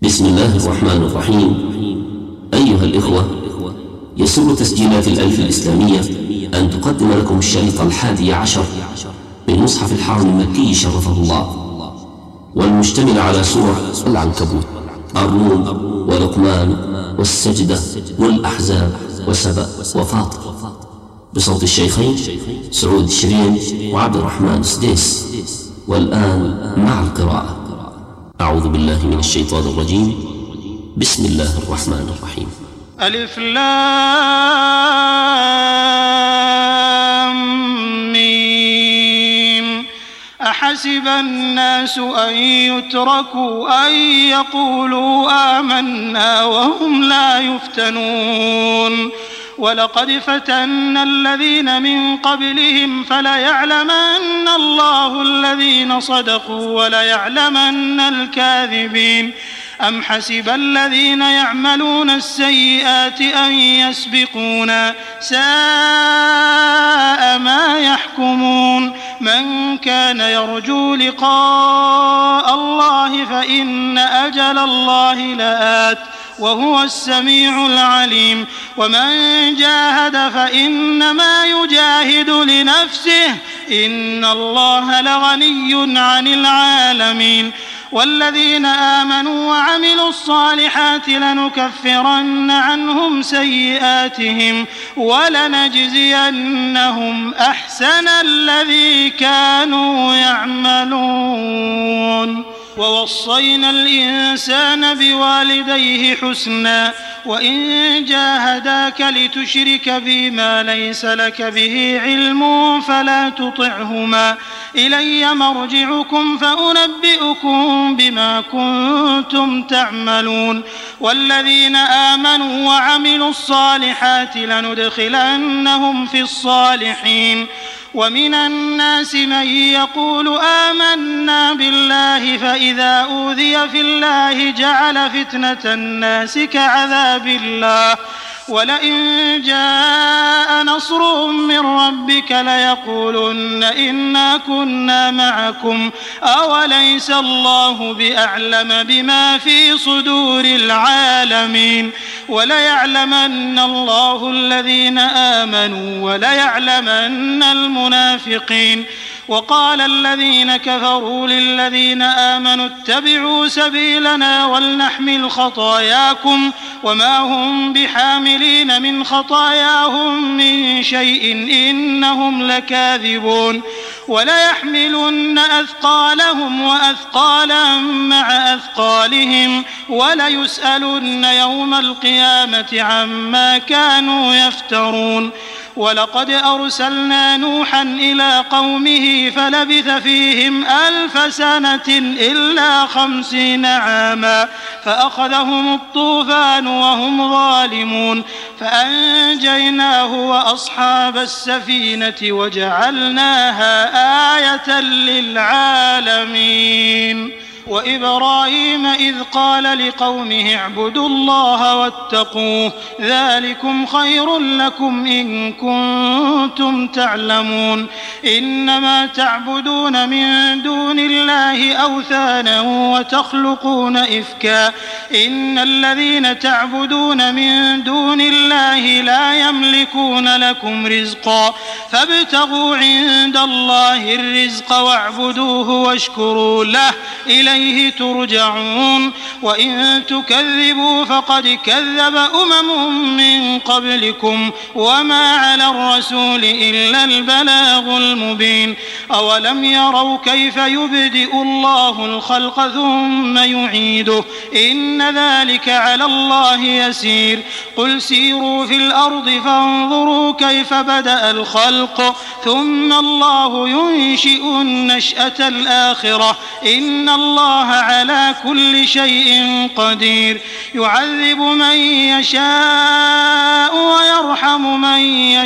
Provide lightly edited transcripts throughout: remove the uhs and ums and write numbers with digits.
بسم الله الرحمن الرحيم. أيها الإخوة، يسر تسجيلات الألف الإسلامية أن تقدم لكم الشريط 11 من مصحف الحرم المكي شرفه الله، والمشتمل على سور العنكبوت، الروم، ولقمان، والسجدة، والأحزاب، وسبأ، وفاطر، بصوت الشيخين سعود الشرين وعبد الرحمن السديس. والآن مع القراءة. أعوذ بالله من الشيطان الرجيم. بسم الله الرحمن الرحيم. ألف لام ميم. أحسب الناس أن يتركوا أن يقولوا آمنا وهم لا يفتنون. ولقد فتنا الذين من قبلهم فليعلمن الله الذين صدقوا وليعلمن الكاذبين. أم حسب الذين يعملون السيئات أن يسبقونا، ساء ما يحكمون. من كان يرجو لقاء الله فإن أجل الله لآت وهو السميع العليم. ومن جاهد فإنما يجاهد لنفسه، إن الله لغني عن العالمين. والذين آمنوا وعملوا الصالحات لنكفرن عنهم سيئاتهم ولنجزينهم أحسن الذي كانوا يعملون. ووصينا الإنسان بوالديه حسنا، وإن جاهداك لتشرك بي ما ليس لك به علم فلا تطعهما، إلي مرجعكم فأنبئكم بما كنتم تعملون. والذين آمنوا وعملوا الصالحات لندخلنهم في الصالحين. ومن الناس من يقول آمنا بالله فإذا أوذي في الله جعل فتنة الناس كعذاب الله، ولئن جاء نصر من ربك ليقولن إنا كنا معكم أوليس الله بأعلم بما في صدور العالمين. وليعلمن الله الذين آمنوا وليعلمن المنافقين. وقال الذين كفروا للذين آمنوا اتبعوا سبيلنا ولنحمل خطاياكم وما هم بحاملين من خطاياهم من شيء إنهم لكاذبون. وليحملن أثقالهم وأثقالا مع أثقالهم وليسألن يوم القيامة عما كانوا يفترون. ولقد أرسلنا نوحا إلى قومه فلبث فيهم 1000 سنة إلا 50 عاما فأخذهم الطوفان وهم ظالمون، فأنجيناه وأصحاب السفينة وجعلناها آية للعالمين. وإبراهيم إذ قال لقومه اعبدوا الله واتقوه ذلكم خير لكم إن كنتم تعلمون. إنما تعبدون من دون الله أوثانا وتخلقون إفكا. إن الذين تعبدون من دون الله لا يملكون لكم رزقا فابتغوا عند الله الرزق واعبدوه واشكروا له إليه ترجعون. وإن تكذبوا فقد كذب من قبلكم وما على الرسول إلا البلاغ المبين. أولم يروا كيف يبدئ الله الخلق ثم يعيده إن ذلك على الله يسير. قل سيروا في الأرض فانظروا كيف بدأ الخلق ثم الله ينشئ النشأة الآخرة إن الله على كل شيء قدير. يعذب من يشاء ويرحم من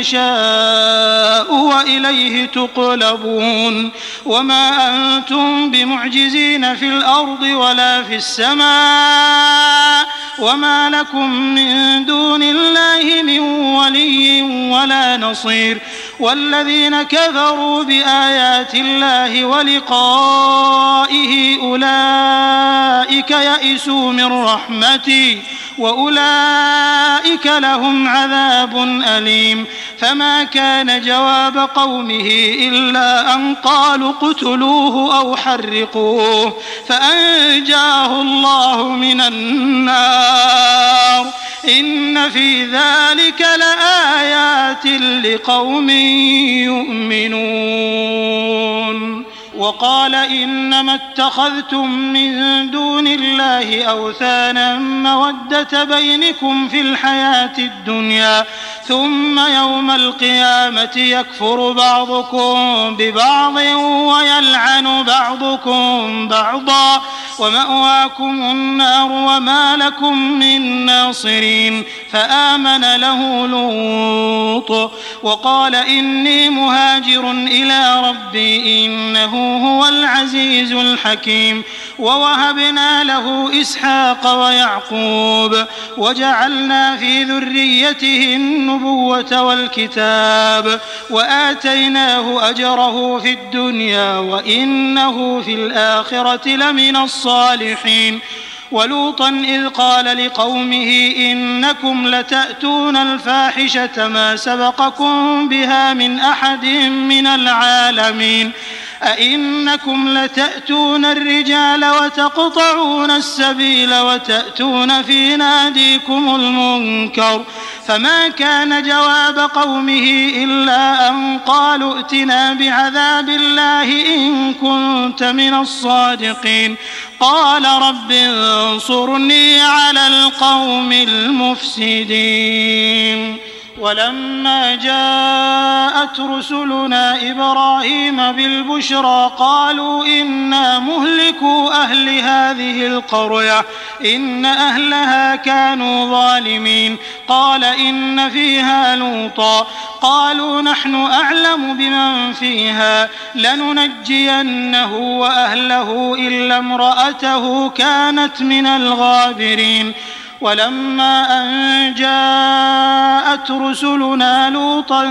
يشاء وإليه تقلبون. وما أنتم بمعجزين في الأرض ولا في السماء وما لكم من دون الله من ولي ولا نصير. والذين كفروا بآيات الله ولقائه أولئك يئسوا من رحمتي وأولئك لهم عذاب أليم. فما كان جواب قومه إلا أن قالوا اقتلوه أو حرقوه فأنجاه الله من النار إن في ذلك لآيات لقوم يؤمنون. وقال إنما اتخذتم من دون الله أوثانا مودة بينكم في الحياة الدنيا ثم يوم القيامة يكفر بعضكم ببعض ويلعن بعضكم بعضا ومأواكم النار وما لكم من ناصرين. فآمن له لوط وقال إني مهاجر إلى ربي إنه هو العزيز الحكيم. ووهبنا له إسحاق ويعقوب وجعلنا في ذريته النبوة والكتاب وآتيناه أجره في الدنيا وإنه في الآخرة لمن الصالحين. ولوطا إذ قال لقومه إنكم لتأتون الفاحشة ما سبقكم بها من أحد من العالمين أئنكم لتأتون الرجال وتقطعون السبيل وتأتون في ناديكم المنكر. فما كان جواب قومه إلا أن قالوا ائتنا بعذاب الله إن كنت من الصادقين. قال رب انصرني على القوم المفسدين. ولما جاءت رسلنا إبراهيم بالبشرى قالوا إنا مهلكو أهل هذه القرية إن أهلها كانوا ظالمين. قال إن فيها لوطا قالوا نحن أعلم بمن فيها لننجينه وأهله إلا امرأته كانت من الغابرين. ولما أن جاءت رسلنا لوطا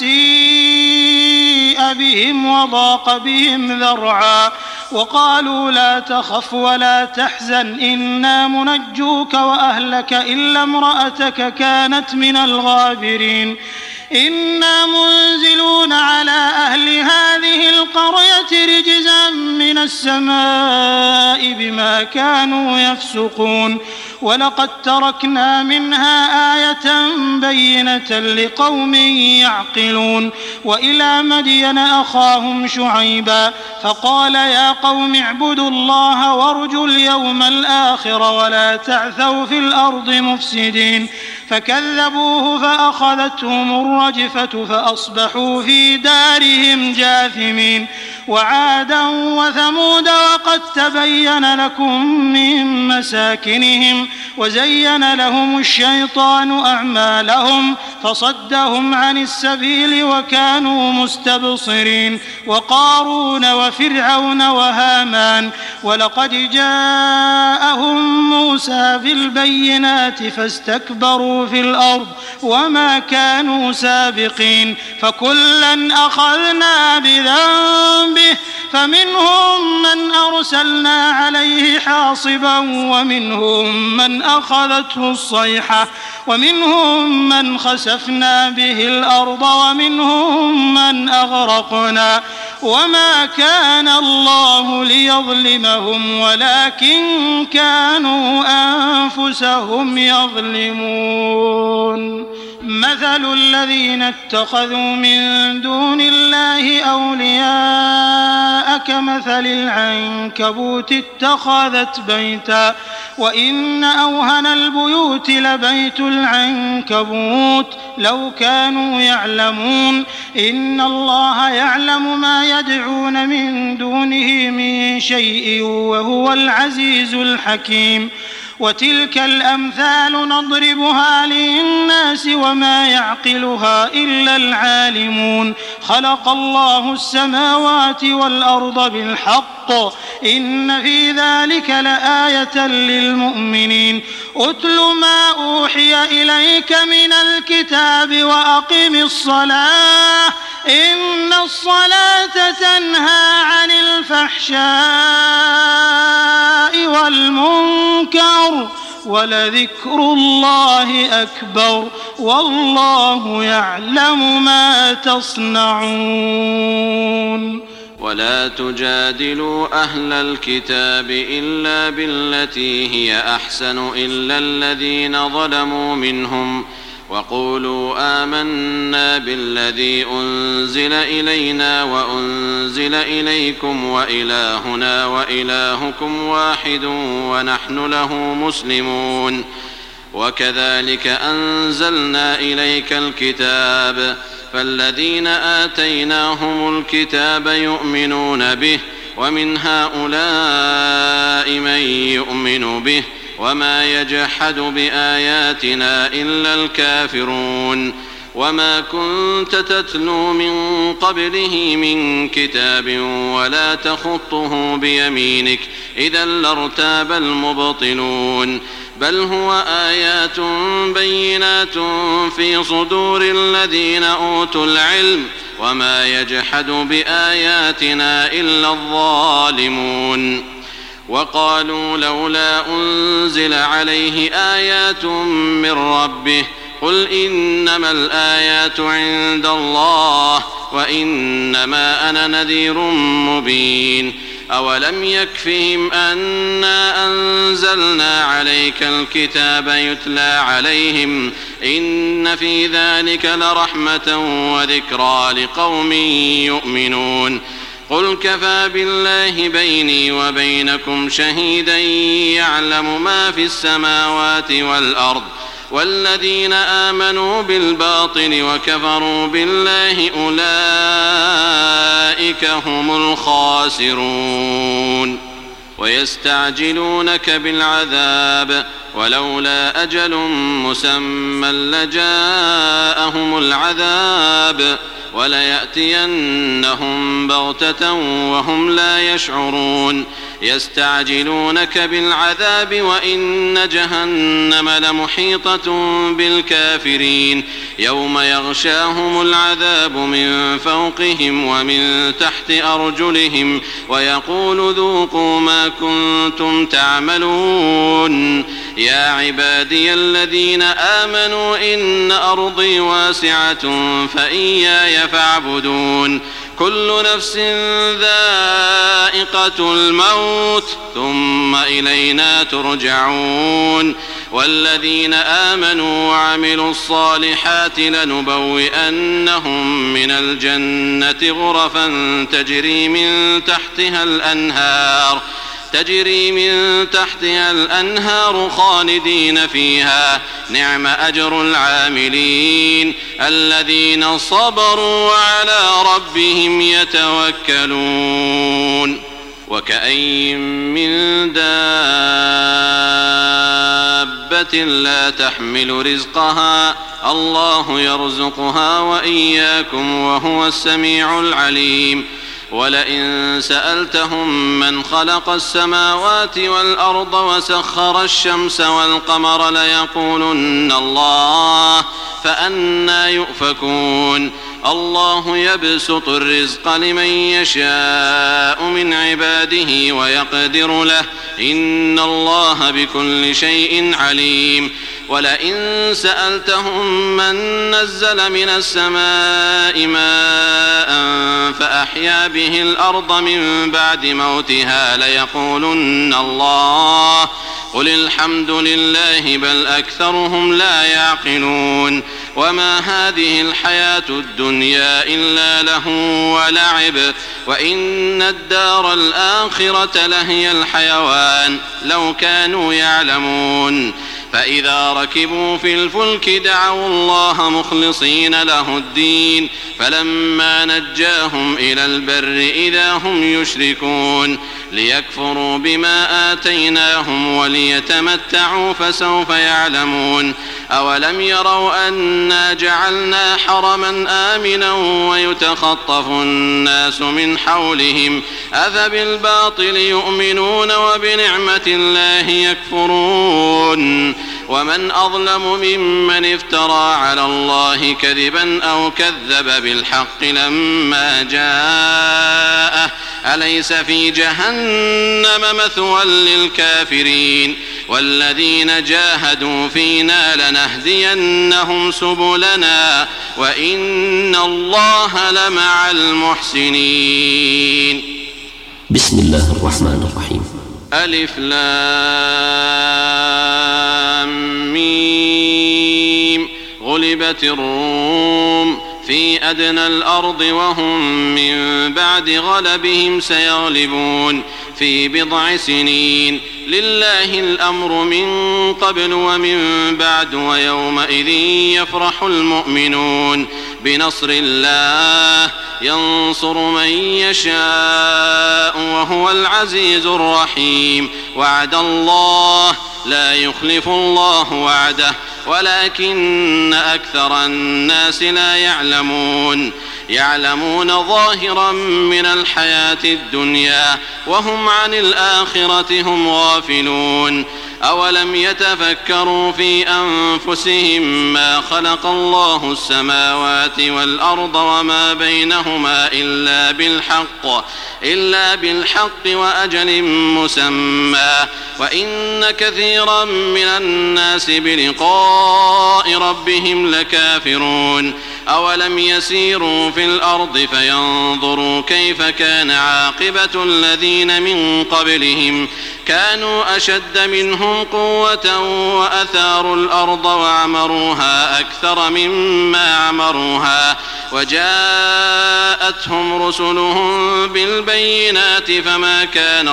سيء بهم وضاق بهم ذرعا وقالوا لا تخف ولا تحزن إنا منجوك وأهلك إلا امرأتك كانت من الغابرين. إنا منزلون على أهل هذه القرية رجزا من السماء بما كانوا يفسقون. ولقد تركنا منها آية بينة لقوم يعقلون. وإلى مدين أخاهم شعيبا فقال يا قوم اعبدوا الله وارجوا اليوم الآخر ولا تعثوا في الأرض مفسدين. فكذبوه فأخذتهم الرجفة فأصبحوا في دارهم جاثمين. وعادا وثمود وقد تبين لكم من مساكنهم وزين لهم الشيطان أعمالهم فصدهم عن السبيل وكانوا مستبصرين. وقارون وفرعون وهامان ولقد جاءهم موسى بالبينات فاستكبروا في الأرض وما كانوا سابقين. فكلا أخذنا بذنبه فمنهم من أرسلنا عليه حاصبا ومنهم من أخذته الصيحة ومنهم من خسفنا به الأرض ومنهم من أغرقنا. وما كان الله ليظلمهم ولكن كانوا أنفسهم يظلمون. مثل الذين اتخذوا من دون الله أولياء كمثل العنكبوت اتخذت بيتا وإن أوهن البيوت لبيت العنكبوت لو كانوا يعلمون. إن الله يعلم ما يدعون من دونه من شيء وهو العزيز الحكيم. وتلك الأمثال نضربها للناس وما يعقلها إلا العالمون. خلق الله السماوات والأرض بالحق إن في ذلك لآية للمؤمنين. أتل ما أوحي إليك من الكتاب وأقم الصلاة إن الصلاة تنهى عن الفحشاء والمنكر ولذكر الله أكبر والله يعلم ما تصنعون. ولا تجادلوا أهل الكتاب إلا بالتي هي أحسن إلا الذين ظلموا منهم وقولوا آمنا بالذي أنزل إلينا وأنزل إليكم وإلهنا وإلهكم واحد ونحن له مسلمون. وكذلك أنزلنا إليك الكتاب فالذين آتيناهم الكتاب يؤمنون به ومن هؤلاء من يؤمن به وما يجحد بآياتنا إلا الكافرون. وما كنت تتلو من قبله من كتاب ولا تخطه بيمينك إذا لارتاب المبطلون. بل هو آيات بينات في صدور الذين أوتوا العلم وما يجحد بآياتنا إلا الظالمون. وقالوا لولا أنزل عليه آيات من ربه قل إنما الآيات عند الله وإنما أنا نذير مبين. أولم يكفهم أنا أنزلنا عليك الكتاب يتلى عليهم إن في ذلك لرحمة وذكرى لقوم يؤمنون. قل كفى بالله بيني وبينكم شهيدا يعلم ما في السماوات والأرض والذين آمنوا بالباطل وكفروا بالله أولئك هم الخاسرون. ويستعجلونك بالعذاب ولولا أجل مسمى لجاءهم العذاب وليأتينهم بغتة وهم لا يشعرون. يستعجلونك بالعذاب وإن جهنم لمحيطة بالكافرين يوم يغشاهم العذاب من فوقهم ومن تحت أرجلهم ويقول ذوقوا ما كنتم تعملون. يا عبادي الذين آمنوا إن أرضي واسعة فإياي فاعبدون. كل نفس ذائقة الموت ثم إلينا ترجعون. والذين آمنوا وعملوا الصالحات لنبوئنهم من الجنة غرفا تجري من تحتها الأنهار خالدين فيها نعم أجر العاملين الذين صبروا وعلى ربهم يتوكلون. وكأين من دابة لا تحمل رزقها الله يرزقها وإياكم وهو السميع العليم. ولئن سألتهم من خلق السماوات والأرض وسخر الشمس والقمر ليقولن الله فأنى يؤفكون. الله يبسط الرزق لمن يشاء من عباده ويقدر له إن الله بكل شيء عليم. ولئن سألتهم من نزل من السماء ماء فأحيا به الأرض من بعد موتها ليقولن الله قل الحمد لله بل أكثرهم لا يعقلون. وما هذه الحياة الدنيا إلا لهو ولعب وإن الدار الآخرة لهي الحيوان لو كانوا يعلمون. فإذا ركبوا في الفلك دعوا الله مخلصين له الدين فلما نجاهم إلى البر إذا هم يشركون ليكفروا بما آتيناهم وليتمتعوا فسوف يعلمون. أولم يروا أنا جعلنا حرما آمنا ويتخطف الناس من حولهم أفبالباطل يؤمنون وبنعمة الله يكفرون. ومن أظلم ممن افترى على الله كذبا أو كذب بالحق لما جاءه أليس في جهنم مثوى للكافرين والذين جاهدوا فينا لنهدينهم سبلنا وإن الله لمع المحسنين. بسم الله الرحمن الرحيم. ألف لام ميم. غلبت الروم في أدنى الأرض وهم من بعد غلبهم سيغلبون في بضع سنين لله الأمر من قبل ومن بعد ويومئذ يفرح المؤمنون بنصر الله ينصر من يشاء وهو العزيز الرحيم. وعد الله لا يخلف الله وعده ولكن أكثر الناس لا يعلمون ظاهرا من الحياة الدنيا وهم عن الآخرة هم غافلون. أولم يتفكروا في أنفسهم ما خلق الله السماوات والأرض وما بينهما إلا بالحق وأجل مسمى وإن كثيرا من الناس بلقاء ربهم لكافرون. أولم يسيروا في الأرض فينظروا كيف كان عاقبة الذين من قبلهم كانوا أشد منهم قوة وأثاروا الأرض وعمروها أكثر مما عمروها وجاءتهم رسلهم بالبينات فما كان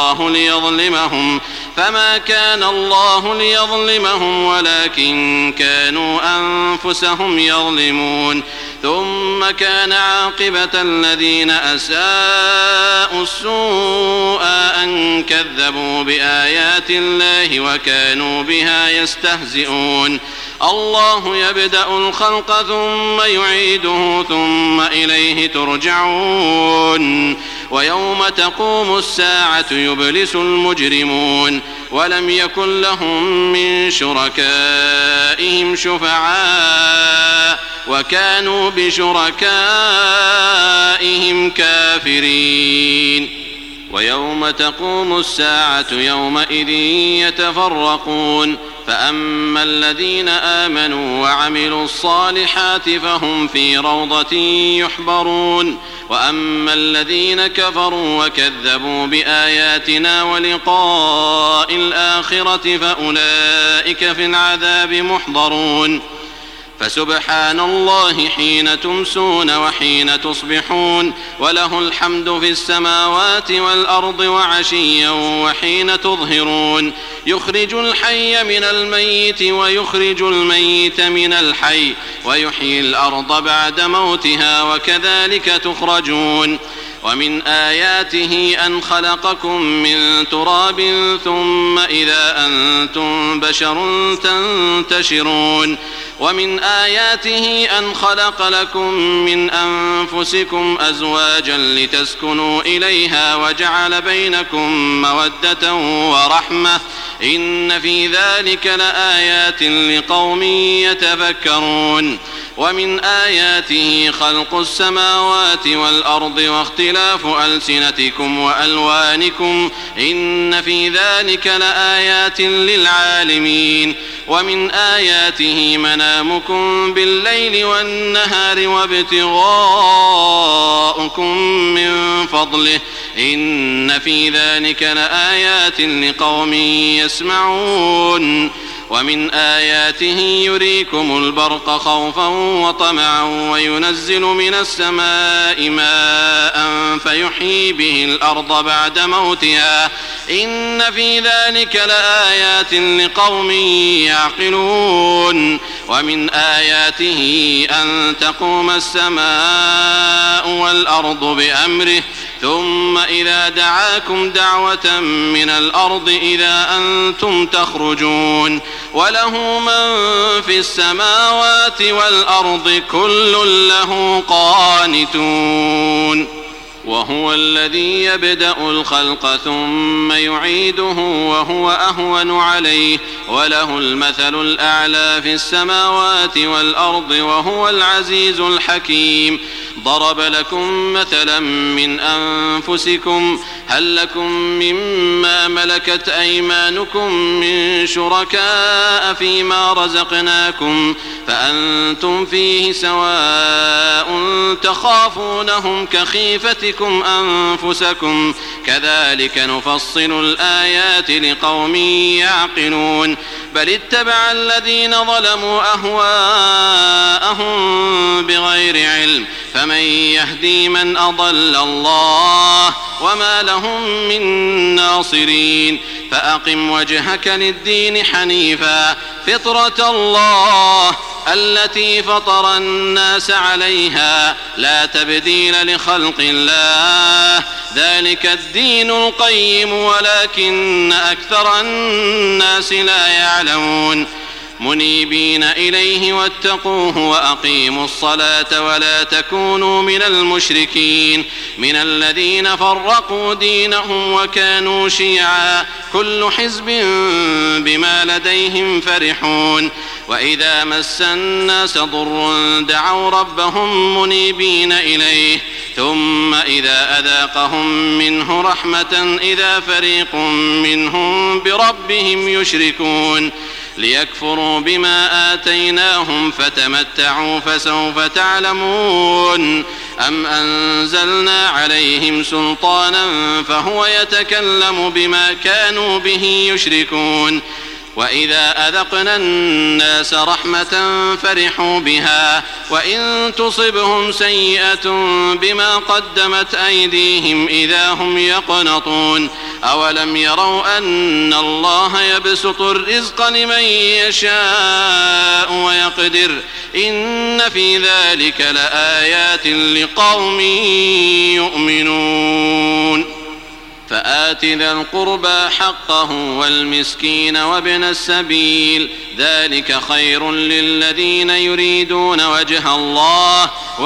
الله ليظلمهم ولكن كانوا أنفسهم يظلمون. ثم كان عاقبة الذين أساءوا السوء أن كذبوا بآيات الله وكانوا بها يستهزئون. الله يبدأ الخلق ثم يعيده ثم إليه ترجعون. ويوم تقوم الساعة يبلس المجرمون ولم يكن لهم من شركائهم شفعاء وكانوا بشركائهم كافرين. ويوم تقوم الساعة يومئذ يتفرقون فأما الذين آمنوا وعملوا الصالحات فهم في روضة يحبرون وأما الذين كفروا وكذبوا بآياتنا ولقاء الآخرة فأولئك في العذاب محضرون. فسبحان الله حين تمسون وحين تصبحون وله الحمد في السماوات والأرض وعشيا وحين تظهرون. يخرج الحي من الميت ويخرج الميت من الحي ويحيي الأرض بعد موتها وكذلك تخرجون. ومن آياته أن خلقكم من تراب ثم إذا أنتم بشر تنتشرون. ومن آياته أن خلق لكم من أنفسكم أزواجا لتسكنوا إليها وجعل بينكم مودة ورحمة إن في ذلك لآيات لقوم يتفكرون. ومن آياته خلق السماوات والأرض واختلاف ألسنتكم وألوانكم إن في ذلك لآيات للعالمين. ومن آياته منامكم بالليل والنهار وابتغاؤكم من فضله إن في ذلك لآيات لقوم يسمعون. ومن آياته يريكم البرق خوفا وطمعا وينزل من السماء ماء فيحيي به الأرض بعد موتها إن في ذلك لآيات لقوم يعقلون. ومن آياته أن تقوم السماء والأرض بأمره ثم إذا دعاكم دعوة من الأرض إذا أنتم تخرجون. وله من في السماوات والأرض كل له قانتون. وهو الذي يبدأ الخلق ثم يعيده وهو أهون عليه وله المثل الأعلى في السماوات والأرض وهو العزيز الحكيم. ضرب لكم مثلا من أنفسكم هل لكم مما ملكت أيمانكم من شركاء فيما رزقناكم فأنتم فيه سواء تخافونهم كخيفتكم أنفسكم كذلك نفصل الآيات لقوم يعقلون. بل اتبع الذين ظلموا أهواءهم بغير علم فمن يهدي من أضل الله وما لهم من ناصرين. فأقم وجهك للدين حنيفا فطرة الله التي فطر الناس عليها لا تبديل لخلق الله ذلك الدين القيم ولكن أكثر الناس لا يعلمون. منيبين إليه واتقوه وأقيموا الصلاة ولا تكونوا من المشركين من الذين فرقوا دينهم وكانوا شيعا كل حزب بما لديهم فرحون. وإذا مس الناس ضر دعوا ربهم منيبين إليه ثم إذا أذاقهم منه رحمة إذا فريق منهم بربهم يشركون. ليكفروا بما آتيناهم فتمتعوا فسوف تعلمون. أم أنزلنا عليهم سلطانا فهو يتكلم بما كانوا به يشركون. وإذا أذقنا الناس رحمة فرحوا بها وإن تصبهم سيئة بما قدمت أيديهم إذا هم يقنطون. أولم يروا أن الله يبسط الرزق لمن يشاء ويقدر إن في ذلك لآيات لقوم يؤمنون. فآت ذا القربى حقه والمسكين وابن السبيل ذلك خير للذين يريدون وجه الله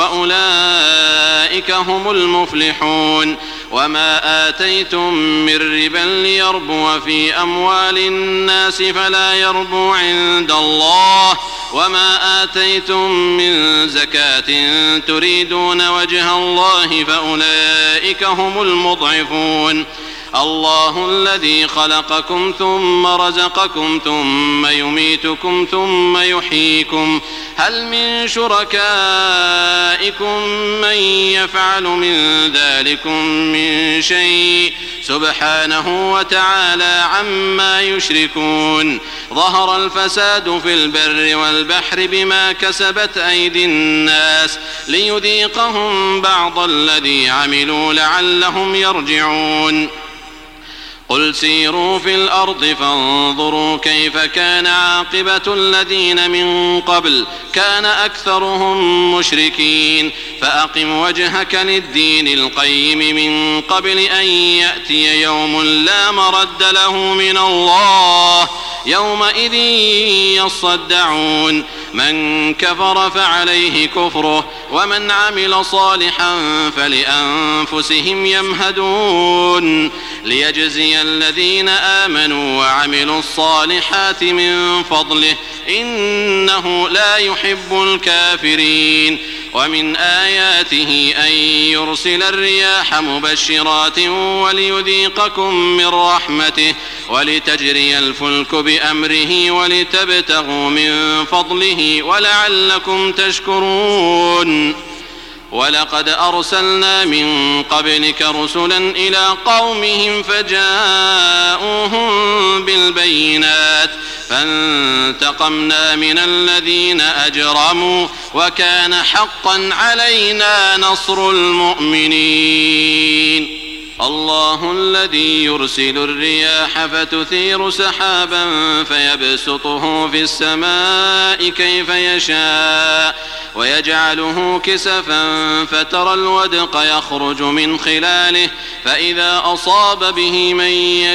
وأولئك هم المفلحون. وما آتيتم من ربا ليربو في أموال الناس فلا يربو عند الله وما آتيتم من زكاة تريدون وجه الله فأولئك هم المضعفون. الله الذي خلقكم ثم رزقكم ثم يميتكم ثم يحييكم هل من شركائكم من يفعل من ذلكم من شيء سبحانه وتعالى عما يشركون. ظهر الفساد في البر والبحر بما كسبت أيدي الناس ليذيقهم بعض الذي عملوا لعلهم يرجعون. قل سيروا في الأرض فانظروا كيف كان عاقبة الذين من قبل كان أكثرهم مشركين. فأقم وجهك للدين القيم من قبل أن يأتي يوم لا مرد له من الله يومئذ يصدعون. من كفر فعليه كفره ومن عمل صالحا فلأنفسهم يمهدون. ليجزي الذين آمنوا وعملوا الصالحات من فضله إنه لا يحب الكافرين. ومن آياته أن يرسل الرياح مبشرات وليذيقكم من رحمته ولتجري الفلك بأمره ولتبتغوا من فضله ولعلكم تشكرون. ولقد أرسلنا من قبلك رسلا إلى قومهم فجاءوهم بالبينات فانتقمنا من الذين أجرموا وكان حقا علينا نصر المؤمنين. الله الذي يرسل الرياح فتثير سحابا فيبسطه في السماء كيف يشاء ويجعله كسفا فترى الودق يخرج من خلاله فإذا أصاب به من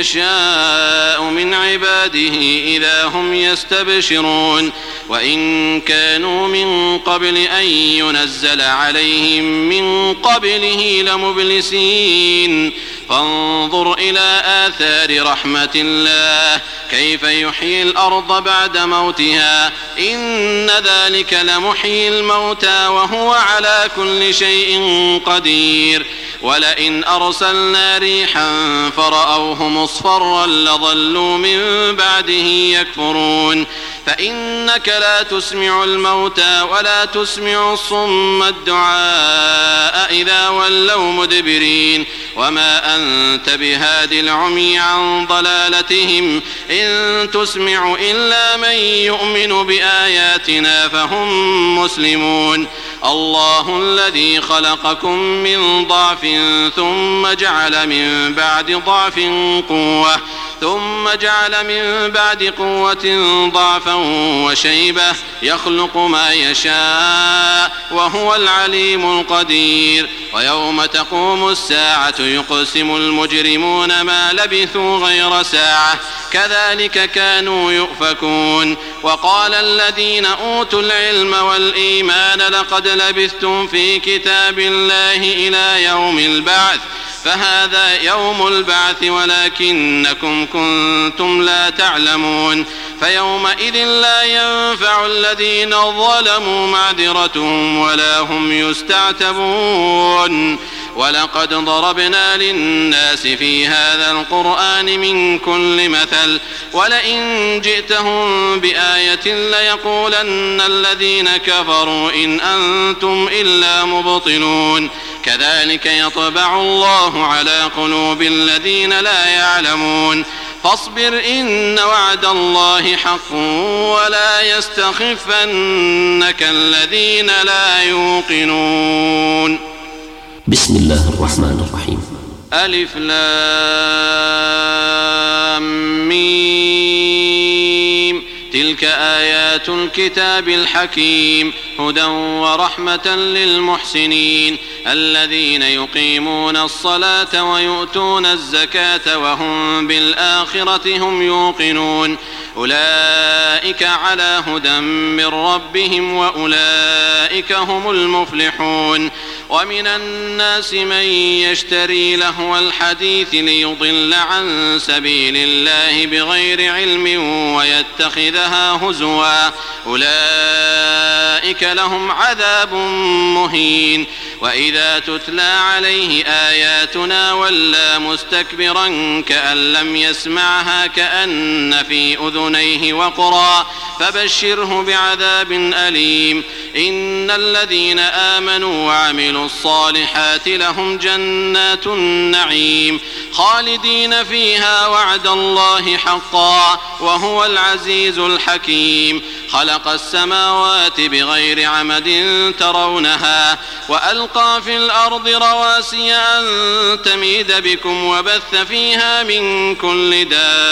يشاء من عباده إذا هم يستبشرون وإن كانوا من قبل أن ينزل عليهم من قبله لمبلسين فانظر إلى آثار رحمة الله كيف يحيي الأرض بعد موتها إن ذلك لمحيي الموتى وهو على كل شيء قدير ولئن أرسلنا ريحا فرأوه مصفرا لظلوا من بعده يكفرون فإنك لا تسمع الموتى ولا تسمع الصم الدعاء إذا ولوا مدبرين وما أنت بهاد العمي عن ضلالتهم إن تسمع إلا من يؤمن بآياتنا فهم مسلمون الله الذي خلقكم من ضعف ثم جعل من بعد ضعف قوة ثم جعل من بعد قوة ضعفا وشيبة يخلق ما يشاء وهو العليم القدير ويوم تقوم الساعة يقسم المجرمون ما لبثوا غير ساعة كذلك كانوا يؤفكون وقال الذين أوتوا العلم والإيمان لقد لبثتم في كتاب الله إلى يوم البعث فهذا يوم البعث ولكنكم كنتم لا تعلمون فيومئذ لا ينفع الذين ظلموا معذرتهم ولا هم يستعتبون ولقد ضربنا للناس في هذا القرآن من كل مثل ولئن جئتهم بآية ليقولن الذين كفروا إن أنتم إلا مبطلون كذلك يطبع الله على قلوب الذين لا يعلمون فاصبر إن وعد الله حق ولا يستخفنك الذين لا يوقنون. بسم الله الرحمن الرحيم. ألف لام ميم تلك آيات الكتاب الحكيم هدى ورحمة للمحسنين الذين يقيمون الصلاة ويؤتون الزكاة وهم بالآخرة هم يوقنون أولئك على هدى من ربهم وأولئك هم المفلحون ومن الناس من يشتري لهو الحديث ليضل عن سبيل الله بغير علم ويتخذها هزوا أولئك لهم عذاب مهين وإذا تتلى عليه آياتنا ولى مستكبرا كأن لم يسمعها كأن في أذنيه وقرا فبشره بعذاب أليم إن الذين آمنوا وعملوا الصالحات لهم جنات النعيم خالدين فيها وعد الله حقا وهو العزيز الحكيم خلق السماوات بغير عمد ترونها وألقى في الأرض رواسي أن تميد بكم وبث فيها من كل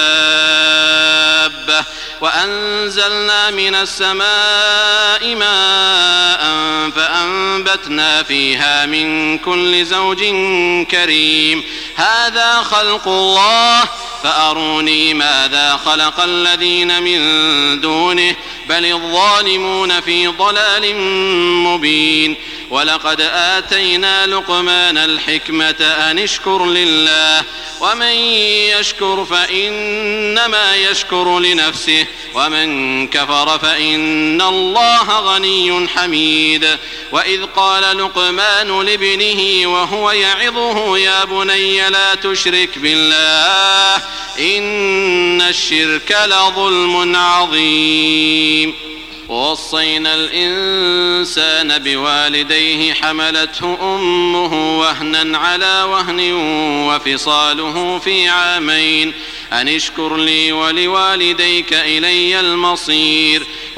دابة وأنزلنا من السماء ماء فأنبتنا فيها من كل زوج كريم هذا خلق الله فأروني ماذا خلق الذين من دونه بل الظالمون في ضلال مبين ولقد آتينا لقمان الحكمة أن اشكر لله ومن يشكر فإنما يشكر لنفسه ومن كفر فإن الله غني حميد وإذ قال لقمان لابنه وهو يعظه يا بني لا تشرك بالله إن الشرك لظلم عظيم ووصينا الإنسان بوالديه حملته أمه وهنا على وهن وفصاله في عامين أن اشكر لي ولوالديك إلي المصير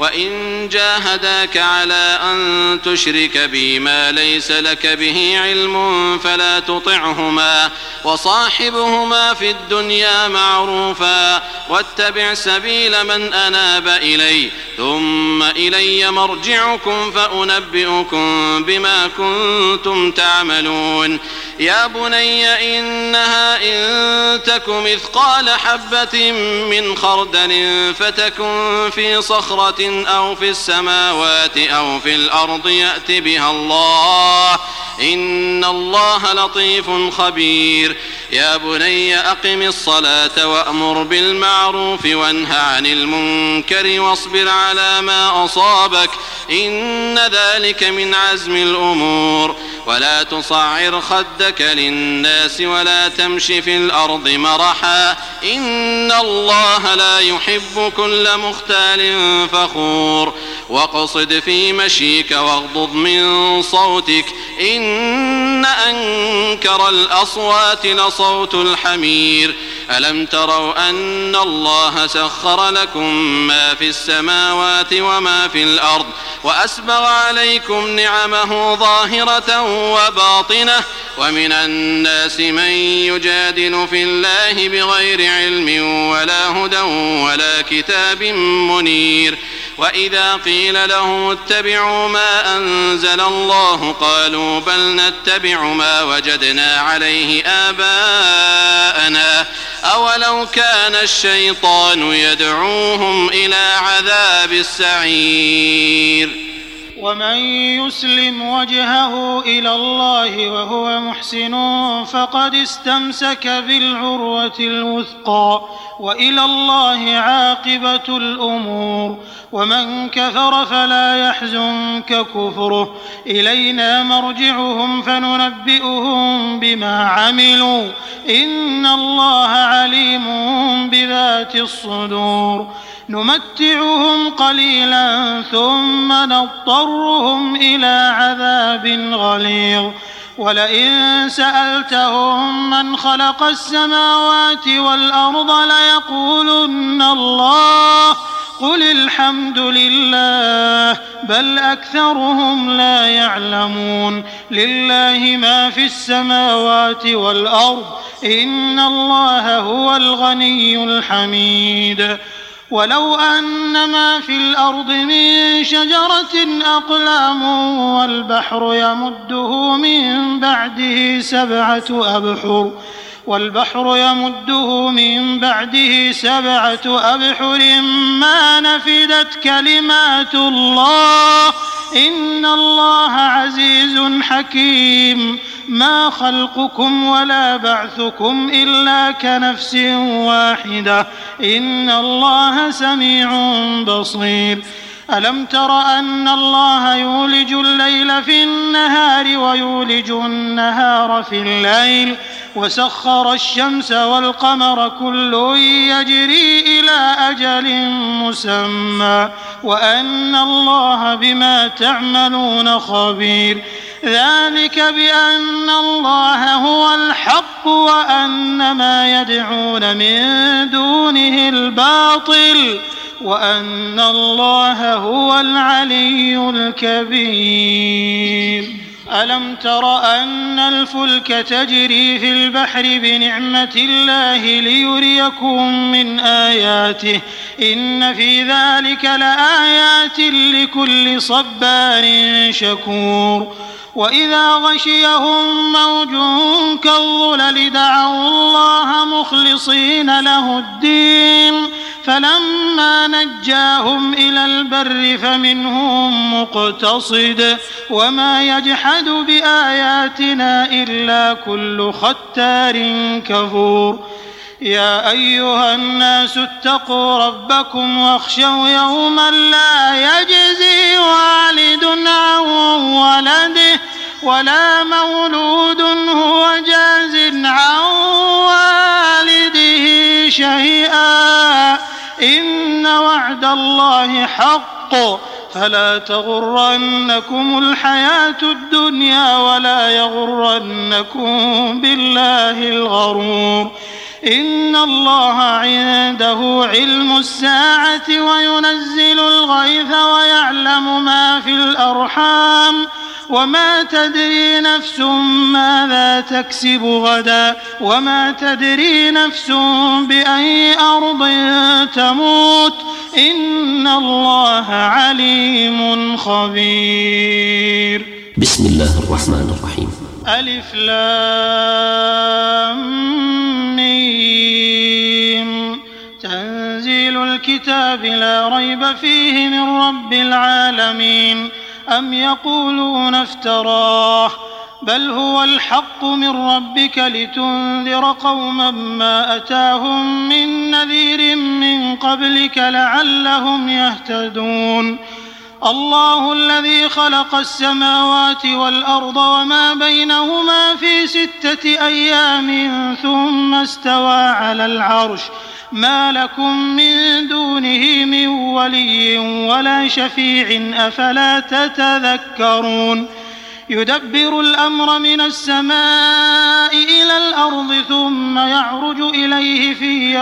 وإن جاهداك على أن تشرك بي ما ليس لك به علم فلا تطعهما وصاحبهما في الدنيا معروفا واتبع سبيل من أناب إلي ثم إلي مرجعكم فأنبئكم بما كنتم تعملون يا بني إنها إن تك مثقال حبة من خردل فتكن في صخرة أو في السماوات أو في الأرض يأت بها الله إن الله لطيف خبير يا بني أقم الصلاة وأمر بالمعروف وانه عن المنكر واصبر على ما أصابك إن ذلك من عزم الأمور ولا تصعر خدك للناس ولا تمش في الأرض مرحا إن الله لا يحب كل مختال فخور واقصد في مشيك واغضض من صوتك إن أنكر الأصوات لصوت الحمير ألم تروا أن الله سخر لكم ما في السماوات وما في الأرض وأسبغ عليكم نعمه ظاهرة وباطنة ومن الناس من يجادل في الله بغير علم ولا هدى ولا كتاب منير وإذا قيل لهم اتبعوا ما أنزل الله قالوا بل نتبع ما وجدنا عليه آباءنا أولو كان الشيطان يدعوهم إلى عذاب السعير ومن يسلم وجهه إلى الله وهو محسن فقد استمسك بالعروة الوثقى وإلى الله عاقبة الأمور ومن كفر فلا يحزنك كفره إلينا مرجعهم فننبئهم بما عملوا إن الله عليم بذات الصدور نمتعهم قليلا ثم نضطرهم إلى عذاب غليظ ولئن سألتهم من خلق السماوات والأرض ليقولن الله قل الحمد لله بل أكثرهم لا يعلمون لله ما في السماوات والأرض إن الله هو الغني الحميد ولو أن ما في الأرض من شجرة أقلام والبحر يمده من بعده سبعة أبحر ما نفدت كلمات الله إن الله عزيز حكيم ما خلقكم ولا بعثكم إلا كنفس واحدة إن الله سميع بصير ألم تر أن الله يولج الليل في النهار ويولج النهار في الليل وسخر الشمس والقمر كل يجري إلى أجل مسمى وأن الله بما تعملون خبير ذلك بأن الله هو الحق وأن ما يدعون من دونه الباطل وأن الله هو العلي الكبير ألم تر أن الفلك تجري في البحر بنعمة الله ليريكم من آياته إن في ذلك لآيات لكل صبار شكور وإذا غشيهم موج كالظلل دعوا الله مخلصين له الدين فلما نجاهم إلى البر فمنهم مقتصد وما يجحد بآياتنا إلا كل ختار كفور يا أيها الناس اتقوا ربكم واخشوا يوما لا يجزي والد عن ولده ولا مولود هو جاز عن والده شيئا إن وعد الله حق فلا تغرنكم الحياة الدنيا ولا يغرنكم بالله الغرور إن الله عنده علم الساعة وينزل الغيث يعلم ما في الأرحام وما تدري نفس ماذا تكسب غدا وما تدري نفس بأي أرض تموت إن الله عليم خبير. بسم الله الرحمن الرحيم. ألف لام ميم تنزيل الكتاب لا ريب فيه من رب العالمين. أم يقولون افتراه بل هو الحق من ربك لتنذر قوما ما أتاهم من نذير من قبلك لعلهم يهتدون. الله الذي خلق السماوات والأرض وما بينهما في 6 أيام ثم استوى على العرش ما لكم من دونه من ولي ولا شفيع أفلا تتذكرون. يدبر الأمر من السماء إلى الأرض ثم يعرج إليه في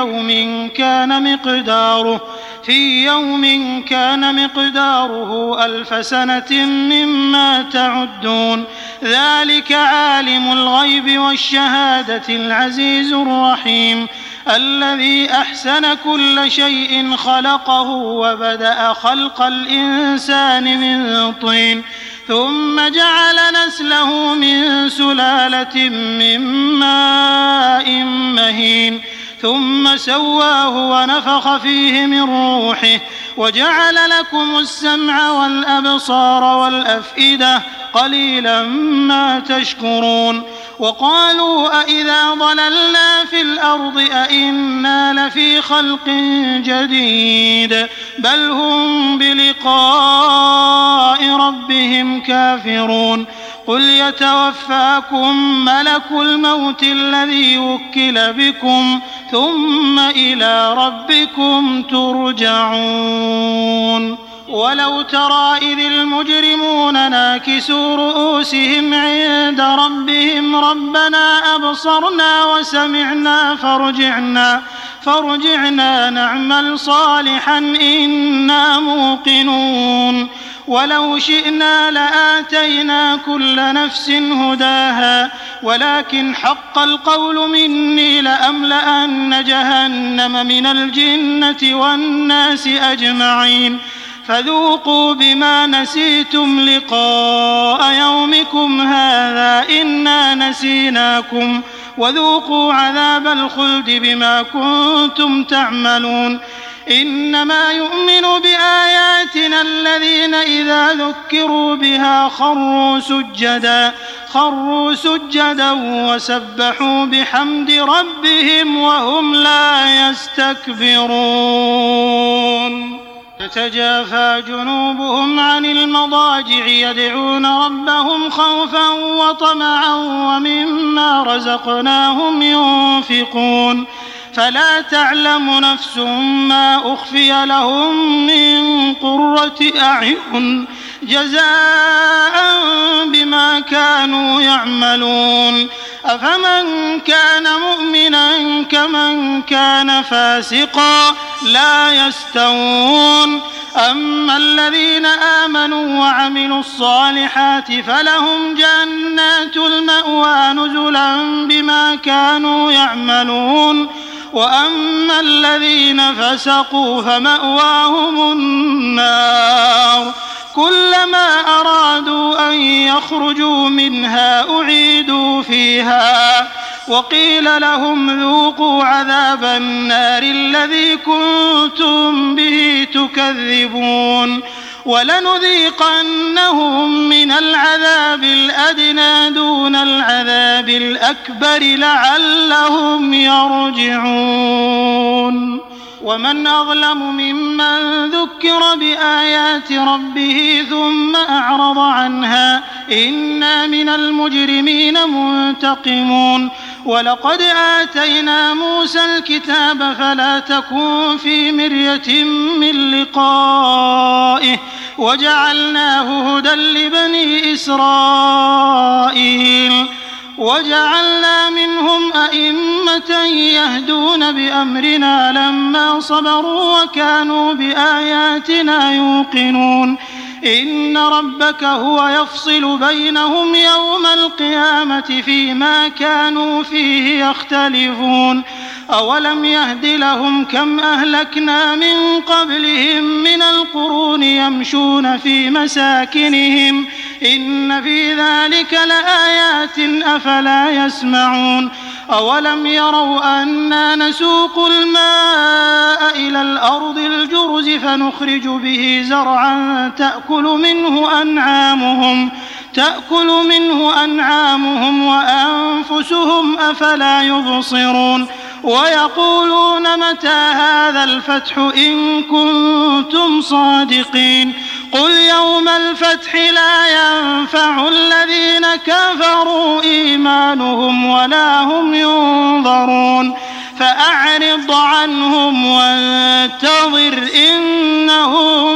يوم كان مقداره 1000 سنة مما تعدون. ذلك عالم الغيب والشهادة العزيز الرحيم الذي أحسن كل شيء خلقه وبدأ خلق الإنسان من طين ثم جعل نسله من سلالة من ماء مهين ثم سواه ونفخ فيه من روحه وجعل لكم السمع والأبصار والأفئدة قليلا ما تشكرون. وقالوا أإذا ضللنا في الأرض أإنا لفي خلق جديد بل هم بلقاء ربهم كافرون. قل يتوفاكم ملك الموت الذي وكل بكم ثم إلى ربكم ترجعون. ولو ترى إذ المجرمون ناكسوا رؤوسهم عند ربهم ربنا أبصرنا وسمعنا فارجعنا نعمل صالحا إنا موقنون. ولو شئنا لآتينا كل نفس هداها ولكن حق القول مني لأملأن جهنم من الجنة والناس أجمعين. فذوقوا بما نسيتم لقاء يومكم هذا إنا نسيناكم وذوقوا عذاب الخلد بما كنتم تعملون. إنما يؤمن بآياتنا الذين إذا ذكروا بها خروا سجدا وسبحوا بحمد ربهم وهم لا يستكبرون. تتجافى جنوبهم عن المضاجع يدعون ربهم خوفا وطمعا ومما رزقناهم ينفقون. فلا تعلم نفس ما أخفي لهم من قرة أعين جزاء بما كانوا يعملون. أفمن كان مؤمنا كمن كان فاسقا لا يستوون. أما الذين آمنوا وعملوا الصالحات فلهم جنات المأوى نزلا بما كانوا يعملون. وأما الذين فسقوا فمأواهم النار كلما أرادوا أن يخرجوا منها أعيدوا فيها وقيل لهم ذوقوا عذاب النار الذي كنتم به تكذبون. ولنذيقنهم من العذاب الأدنى دون العذاب الأكبر لعلهم يرجعون. ومن أظلم ممن ذكر بآيات ربه ثم أعرض عنها إنا من المجرمين منتقمون. ولقد آتينا موسى الكتاب فلا تكن في مرية من لقائه وجعلناه هدى لبني إسرائيل وجعلنا منهم أئمة يهدون بأمرنا لما صبروا وكانوا بآياتنا يوقنون. إن ربك هو يفصل بينهم يوم القيامة فيما كانوا فيه يختلفون أولم يهد لهم كم أهلكنا من قبلهم من القرون يمشون في مساكنهم إن في ذلك لآيات أفلا يسمعون أولم يروا أنا نسوق الماء إلى الأرض الجرز فنخرج به زرعا تأكل منه أنعامهم وأنفسهم أفلا يبصرون ويقولون متى هذا الفتح إن كنتم صادقين قل يوم الفتح لا ينفع الذين كفروا إيمانهم ولا هم ينظرون فأعرض عنهم وانتظر إنهم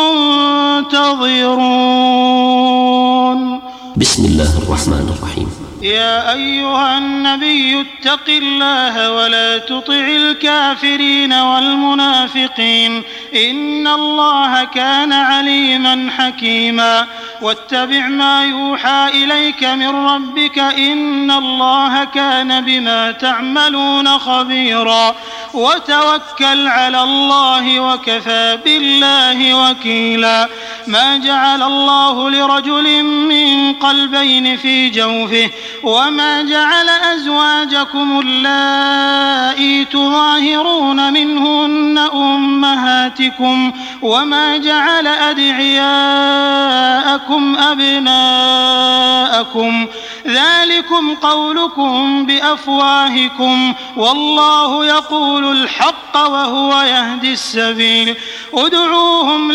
منتظرون. بسم الله الرحمن الرحيم. يا أيها النبي اتق الله ولا تطع الكافرين والمنافقين إن الله كان عليما حكيما واتبع ما يوحى إليك من ربك إن الله كان بما تعملون خبيرا وتوكل على الله وكفى بالله وكيلا ما جعل الله لرجل من قلبين في جوفه وما جعل أزواجكم اللائي تظاهرون منهن أمهاتكم وما جعل أدعياءكم أبناءكم ذلكم قولكم بأفواهكم والله يقول الحق وهو يهدي السبيل ادعوهم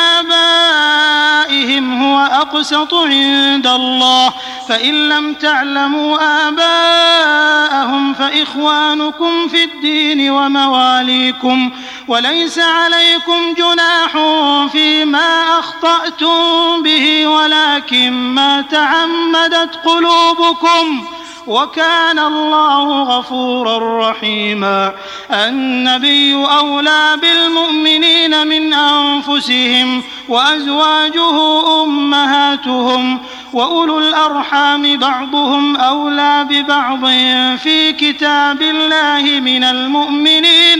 لآبائهم هو أقسط عند الله فإن لم تعلموا آباءهم فإخوانكم في الدين ومواليكم وليس عليكم جناح فيما أخطأتم به ولكن ما تعمدت قلوبكم وكان الله غفورا رحيما النبي أولى بالمؤمنين من أنفسهم وأزواجه أمهاتهم وأولو الأرحام بعضهم أولى ببعض في كتاب الله من المؤمنين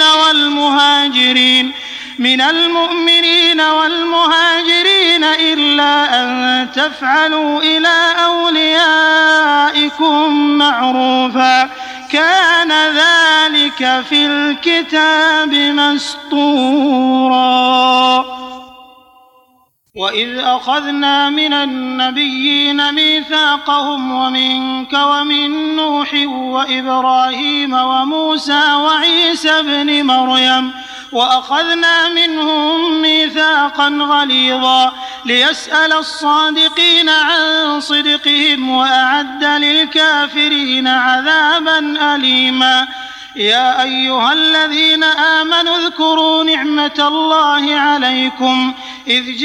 والمهاجرين إلا أن تفعلوا إلى أوليائكم معروفا كان ذلك في الكتاب مسطورا وإذ أخذنا من النبيين ميثاقهم ومنك ومن نوح وإبراهيم وموسى وعيسى ابن مريم وأخذنا منهم ميثاقا غليظا ليسأل الصادقين عن صدقهم وأعد للكافرين عذابا أليما يا أيها الذين آمنوا اذكروا نعمة الله عليكم إذ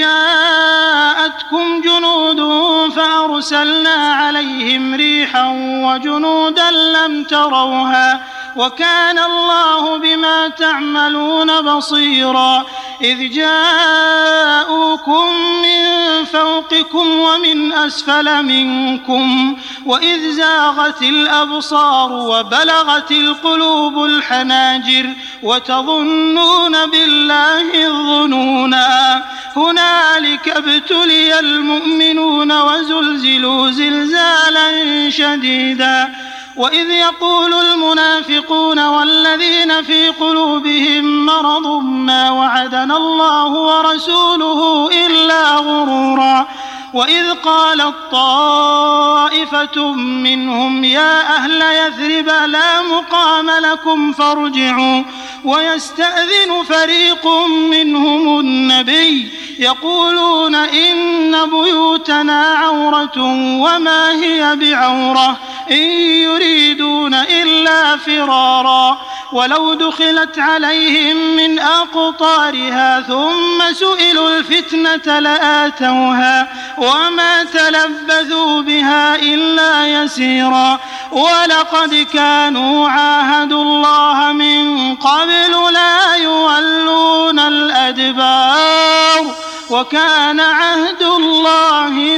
جاءتكم جنود فأرسلنا عليهم ريحا وجنودا لم تروها وكان الله بما تعملون بصيرا إذ جاءوكم من فوقكم ومن أسفل منكم وإذ زاغت الأبصار وبلغت القلوب الحناجر وتظنون بالله الظنونا هنالك ابتلي المؤمنون وزلزلوا زلزالا شديدا وإذ يقول المنافقون والذين في قلوبهم مرض ما وعدنا الله ورسوله إلا غرورا وإذ قالت طائفة منهم يا أهل يثرب لا مقام لكم فارجعوا ويستأذن فريق منهم النبي يقولون إن بيوتنا عورة وما هي بعورة إن يريدون إلا فرارا ولو دخلت عليهم من أقطارها ثم سئلوا الفتنة لآتوها وما تلبثوا بها إلا يسيرا ولقد كانوا عاهدوا الله من قبل لا يولون الأدبار وكان عهد الله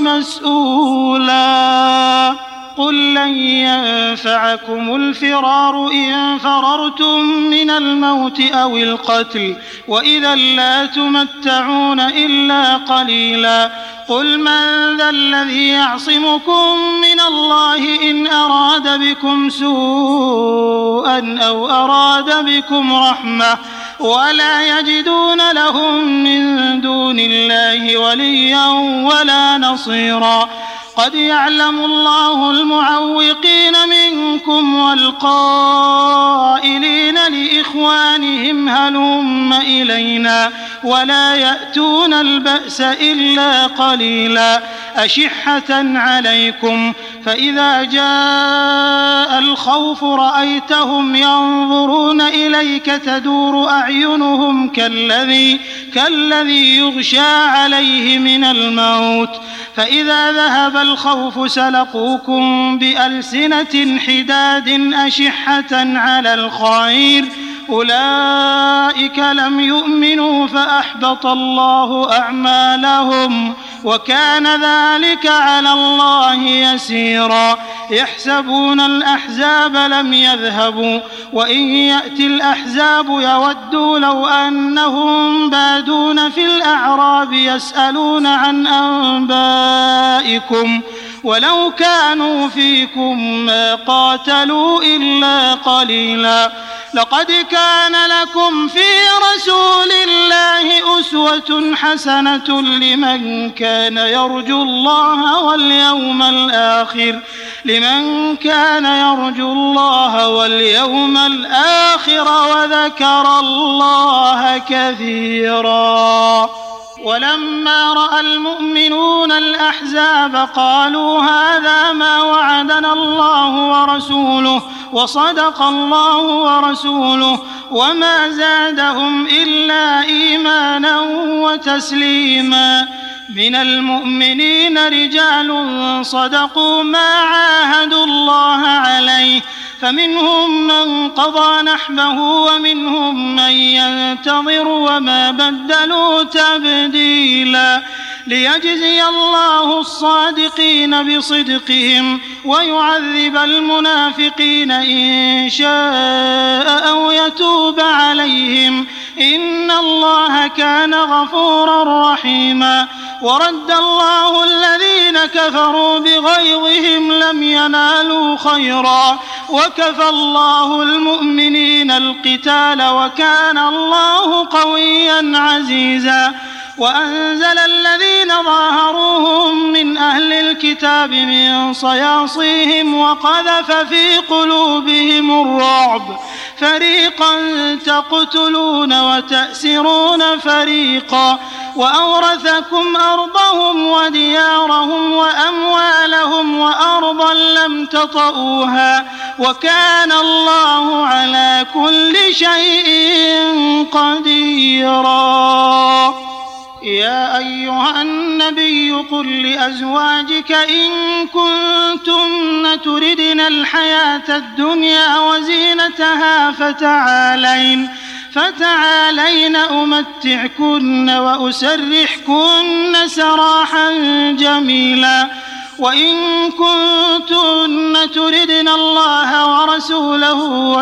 مسؤولا. قل لن ينفعكم الفرار إن فررتم من الموت أو القتل وإذا لا تمتعون إلا قليلا. قل من ذا الذي يعصمكم من الله إن أراد بكم سوءا أو أراد بكم رحمة ولا يجدون لهم من دون الله وليا ولا نصيرا. قد يعلم الله المعوقين منكم والقائلين لإخوانهم هلم إلينا ولا يأتون البأس إلا قليلا. أشحة عليكم فإذا جاء الخوف رأيتهم ينظرون إليك تدور أعينهم كالذي يغشى عليه من الموت فإذا ذهب الخوف سلقوكم بألسنة حداد أشحة على الخير أولئك لم يؤمنوا فأحبط الله أعمالهم وكان ذلك على الله يسيرا. يحسبون الأحزاب لم يذهبوا وإن يأتي الأحزاب يودوا لو أنهم بادون في الأعراب يسألون عن أنبائكم ولو كانوا فيكم ما قاتلوا إلا قليلا. لقد كان لكم في رسول الله أسوة حسنة لمن كان يرجو الله واليوم الآخر وذكر الله كثيرا. ولما رأى المؤمنون الأحزاب قالوا هذا ما وعدنا الله ورسوله وصدق الله ورسوله وما زادهم إلا إيمانا وتسليما. من المؤمنين رجال صدقوا ما عاهدوا الله عليه فمنهم من قضى نحبه ومنهم من ينتظر وما بدلوا تبديلا. ليجزي الله الصادقين بصدقهم ويعذب المنافقين إن شاء أو يتوب عليهم إن الله كان غفورا رحيما. ورد الله الذين كفروا بغيظهم لم ينالوا خيرا وكفى الله المؤمنين القتال وكان الله قويا عزيزا. وأنزل الذين ظاهروهم من أهل الكتاب من صياصيهم وقذف في قلوبهم الرعب فريقا تقتلون وتأسرون فريقا وأورثكم أرضهم وديارهم وأموالهم وأرضا لم تطئوها وكان الله على كل شيء قديرا. يا أيها النبي قل لأزواجك إن كنتن تردن الحياة الدنيا وزينتها فتعالين أمتعكن وأسرحكن سراحا جميلا. وإن كنتن تردن الله ورسوله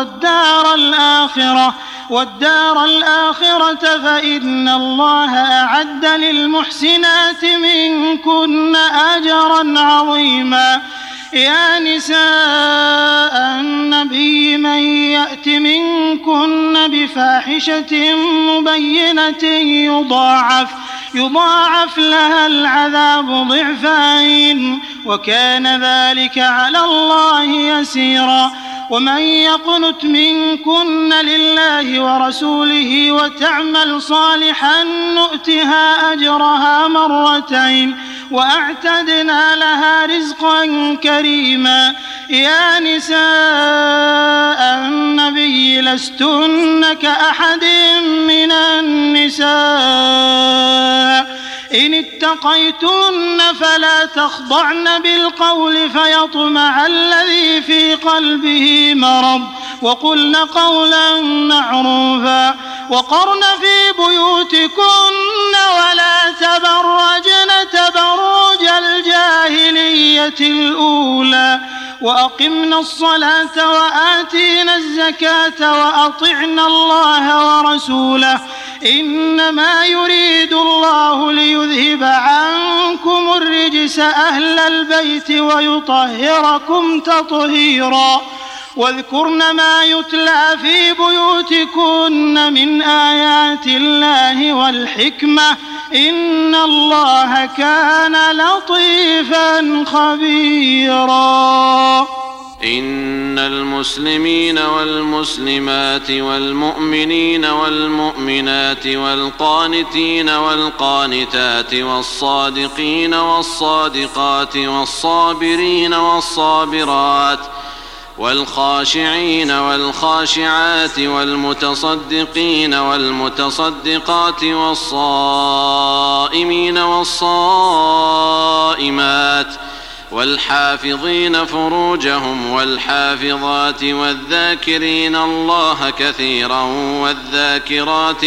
والدار الآخرة فإن الله أعد للمحسنات منكن أجرا عظيما. يا نساء النبي من يأت منكن بفاحشة مبينة يضاعف لها العذاب ضعفين وكان ذلك على الله يسيرا. ومن يقنت منكن لله ورسوله وتعمل صالحا نؤتها أجرها مرتين وأعتدنا لها رزقا كريما. يا نساء النبي لستن كأحد من النساء إن اتقيتن فلا تخضعن بالقول فيطمع الذي في قلبه مرض وقلن قولا معروفا وقرن في بيوتكن ولا تبرجن تبرج الجاهلية الأولى وأقمنا الصلاة وآتينا الزكاة وأطعنا الله ورسوله إنما يريد الله ليذهب عنكم الرجس أهل البيت ويطهركم تطهيرا واذكرن ما يتلى في بيوتكن من آيات الله والحكمة إن الله كان لطيفا خبيرا. إن المسلمين والمسلمات والمؤمنين والمؤمنات والقانتين والقانتات والصادقين والصادقات والصابرين والصابرات والخاشعين والخاشعات والمتصدقين والمتصدقات والصائمين والصائمات والحافظين فروجهم والحافظات والذاكرين الله كثيرا والذاكرات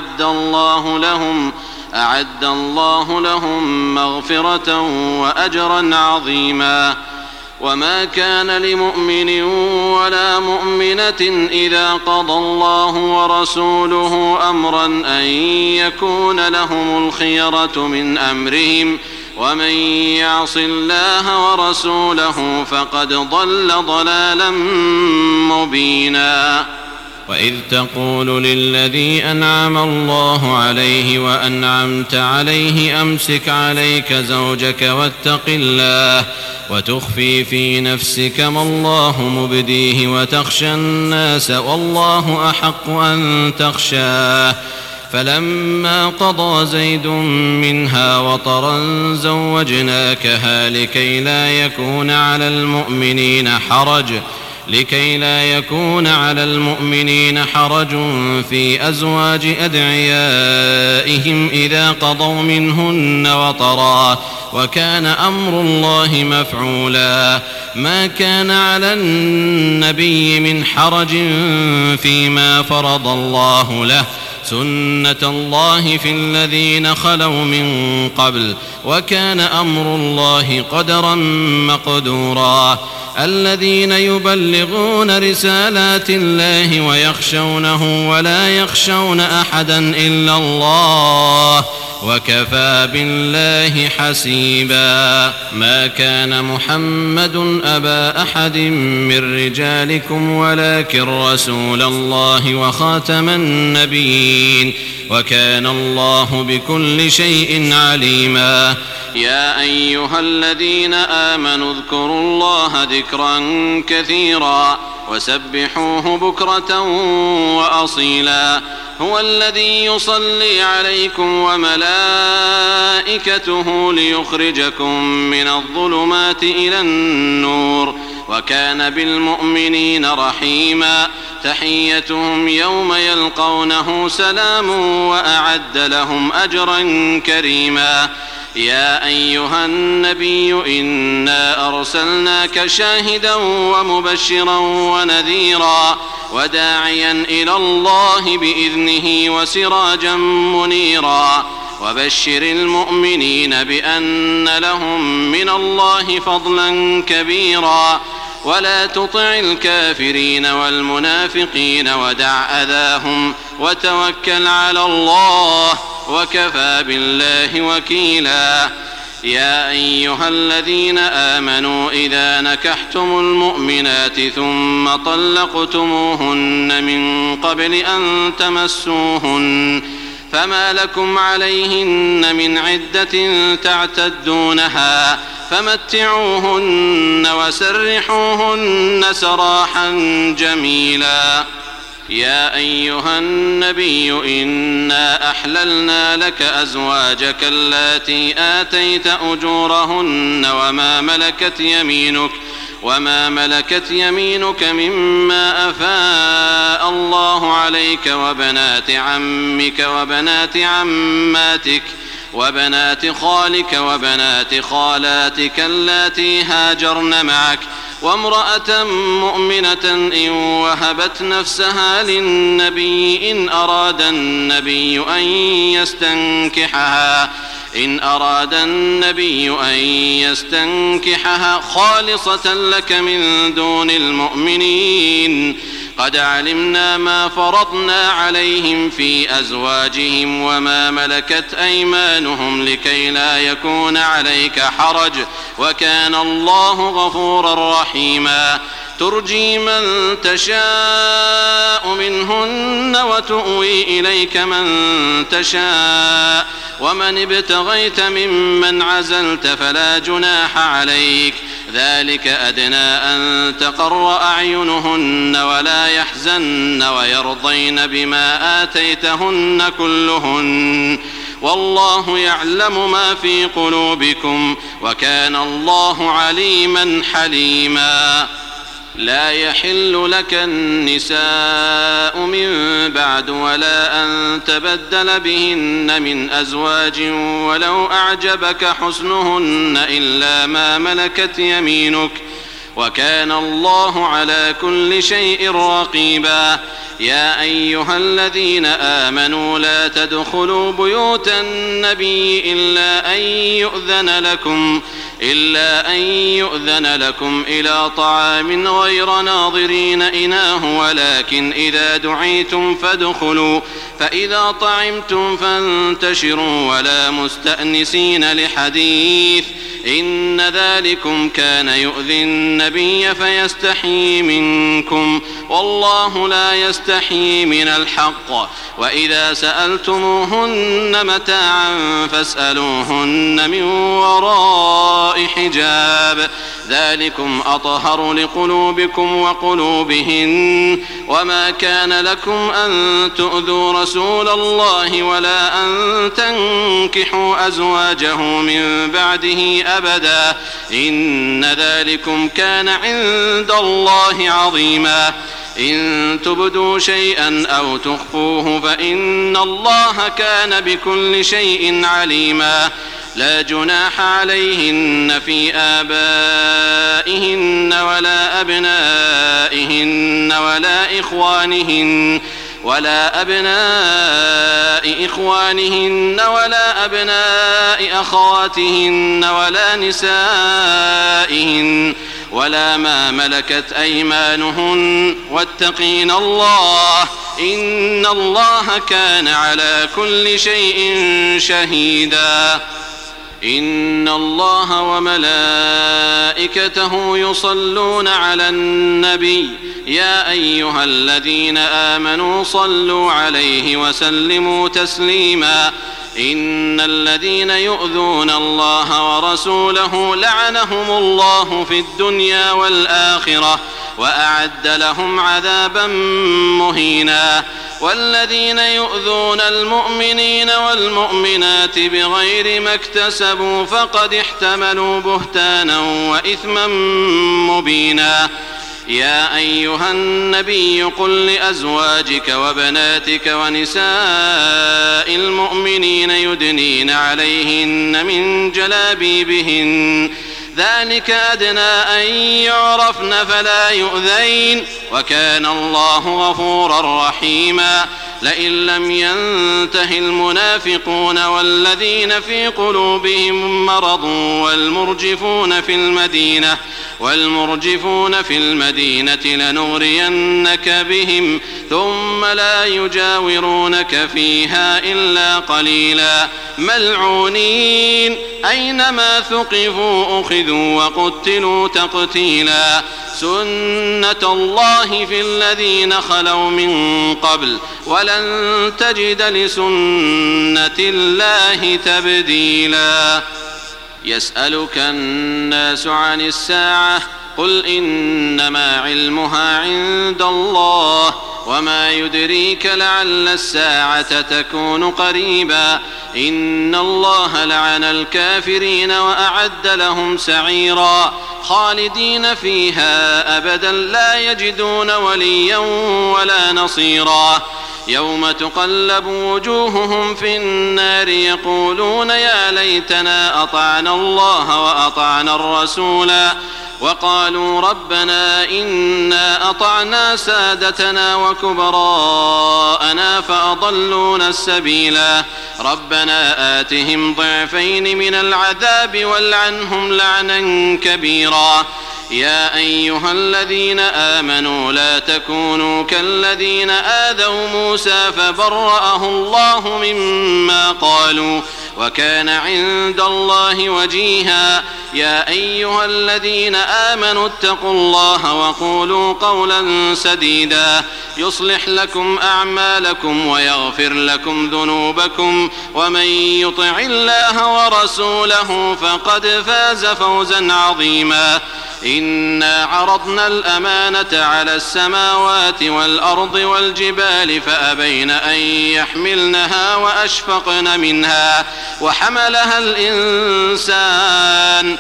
أعد الله لهم مغفرة وأجرا عظيما. وما كان لمؤمن ولا مؤمنة إذا قضى الله ورسوله أمرا أن يكون لهم الخيرة من أمرهم ومن يعص الله ورسوله فقد ضل ضلالا مبينا. وإذ تقول للذي أنعم الله عليه وأنعمت عليه أمسك عليك زوجك واتق الله وتخفي في نفسك ما الله مبديه وتخشى الناس والله أحق أن تخشاه فلما قضى زيد منها وطرا زوجناكها لكي لا يكون على المؤمنين حرج في أزواج أدعيائهم إذا قضوا منهن وطرا وكان أمر الله مفعولا. ما كان على النبي من حرج فيما فرض الله له سنة الله في الذين خلوا من قبل وكان أمر الله قدرا مقدورا. الذين يبلغون رسالات الله ويخشونه ولا يخشون أحدا إلا الله وكفى بالله حسيبا. ما كان محمد أبا أحد من رجالكم ولكن رسول الله وخاتم النبيين وكان الله بكل شيء عليما. يا أيها الذين آمنوا اذكروا الله ذكرا كثيرا وسبحوه بكرة وأصيلا. هو الذي يصلي عليكم وملائكته ليخرجكم من الظلمات إلى النور وكان بالمؤمنين رحيما. تحيتهم يوم يلقونه سلام وأعد لهم أجرا كريما. يا أيها النبي إنا أرسلناك شاهدا ومبشرا ونذيرا وداعيا إلى الله بإذنه وسراجا منيرا. وبشر المؤمنين بأن لهم من الله فضلا كبيرا. ولا تطع الكافرين والمنافقين ودع أذاهم وتوكل على الله وكفى بالله وكيلا. يا أيها الذين آمنوا إذا نكحتم المؤمنات ثم طلقتموهن من قبل أن تمسوهن فما لكم عليهن من عدة تعتدونها فمتعوهن وسرحوهن سراحا جميلا. يا أيها النبي إنا أحللنا لك أزواجك اللاتي آتيت أجورهن وما ملكت يمينك مما أفاء الله عليك وبنات عمك وبنات عماتك وبنات خالك وبنات خالاتك اللاتي هاجرن معك وامرأة مؤمنة إن وهبت نفسها للنبي إن أراد النبي أن يستنكحها خالصة لك من دون المؤمنين. قد علمنا ما فرضنا عليهم في أزواجهم وما ملكت أيمانهم لكي لا يكون عليك حرج، وكان الله غفورا رحيما. ترجي من تشاء منهن وتؤوي إليك من تشاء، ومن ابتغيت ممن عزلت فلا جناح عليك. ذلك أدنى أن تقر أعينهن ولا يحزن ويرضين بما آتيتهن كلهن، والله يعلم ما في قلوبكم وكان الله عليما حليما. لا يحل لك النساء من بعد ولا أن تبدل بهن من أزواج ولو أعجبك حسنهن إلا ما ملكت يمينك، وكان الله على كل شيء رقيبا. يا أيها الذين آمنوا لا تدخلوا بيوت النبي إلا أن يؤذن لكم إلى طعام غير ناظرين إناه، ولكن إذا دعيتم فادخلوا، فإذا طعمتم فانتشروا ولا مستأنسين لحديث، إن ذلكم كان يؤذي النبي فيستحيي منكم، والله لا يستحيي من الحق. وإذا سألتموهن متاعا فاسألوهن من وراء حجاب، ذلكم أطهر لقلوبكم وقلوبهن. وما كان لكم أن تؤذوا رسول الله ولا أن تنكحوا أزواجه من بعده أبدا، إن ذلكم كان عند الله عظيما. إن تبدوا شيئا أو تخفوه فإن الله كان بكل شيء عليما. لا جناح عليهن في آبائهن ولا أبنائهن ولا أبناء إخوانهن ولا أبناء أخواتهن ولا نسائهن ولا ما ملكت أيمانهن، واتقين الله إن الله كان على كل شيء شهيدا. إن الله وملائكته يصلون على النبي يا أيها الذين آمنوا صلوا عليه وسلموا تسليما. إن الذين يؤذون الله ورسوله لعنهم الله في الدنيا والآخرة وأعد لهم عذابا مهينا. والذين يؤذون المؤمنين والمؤمنات بغير ما اكتسبوا فقد احتملوا بهتانا وإثما مبينا. يا أيها النبي قل لأزواجك وبناتك ونساء المؤمنين يدنين عليهن من جلابيبهن، ذلك أدنى أن يعرفن فلا يؤذين، وكان الله غفورا رحيما. لئن لم ينته المنافقون والذين في قلوبهم مرض والمرجفون في المدينة لنغرينك بهم ثم لا يجاورونك فيها إلا قليلا، ملعونين أينما ثقفوا أخذوا وقتلوا تقتيلا. سنة الله في الذين خلوا من قبل ولن تجد لسنة الله تبديلا. يسألك الناس عن الساعة قل إنما علمها عند الله وما يدريك لعل الساعة تكون قريبا. إن الله لعن الكافرين وأعد لهم سعيرا خالدين فيها أبدا لا يجدون وليا ولا نصيرا. يوم تقلب وجوههم في النار يقولون يا ليتنا أطعنا الله وأطعنا الرسولا وقالوا ربنا إنا أطعنا سادتنا وكبراءنا فأضلونا السبيلا ربنا آتهم ضعفين من العذاب والعنهم لعنا كبيرا يا أيها الذين آمنوا لا تكونوا كالذين آذوا موسى فبرأه الله مما قالوا وكان عند الله وجيها يا أيها الذين آمنوا اتقوا الله وقولوا قولا سديدا يصلح لكم أعمالكم ويغفر لكم ذنوبكم ومن يطع الله ورسوله فقد فاز فوزا عظيما إنا عرضنا الأمانة على السماوات والأرض والجبال فأبين أن يحملنها وأشفقن منها وحملها الإنسان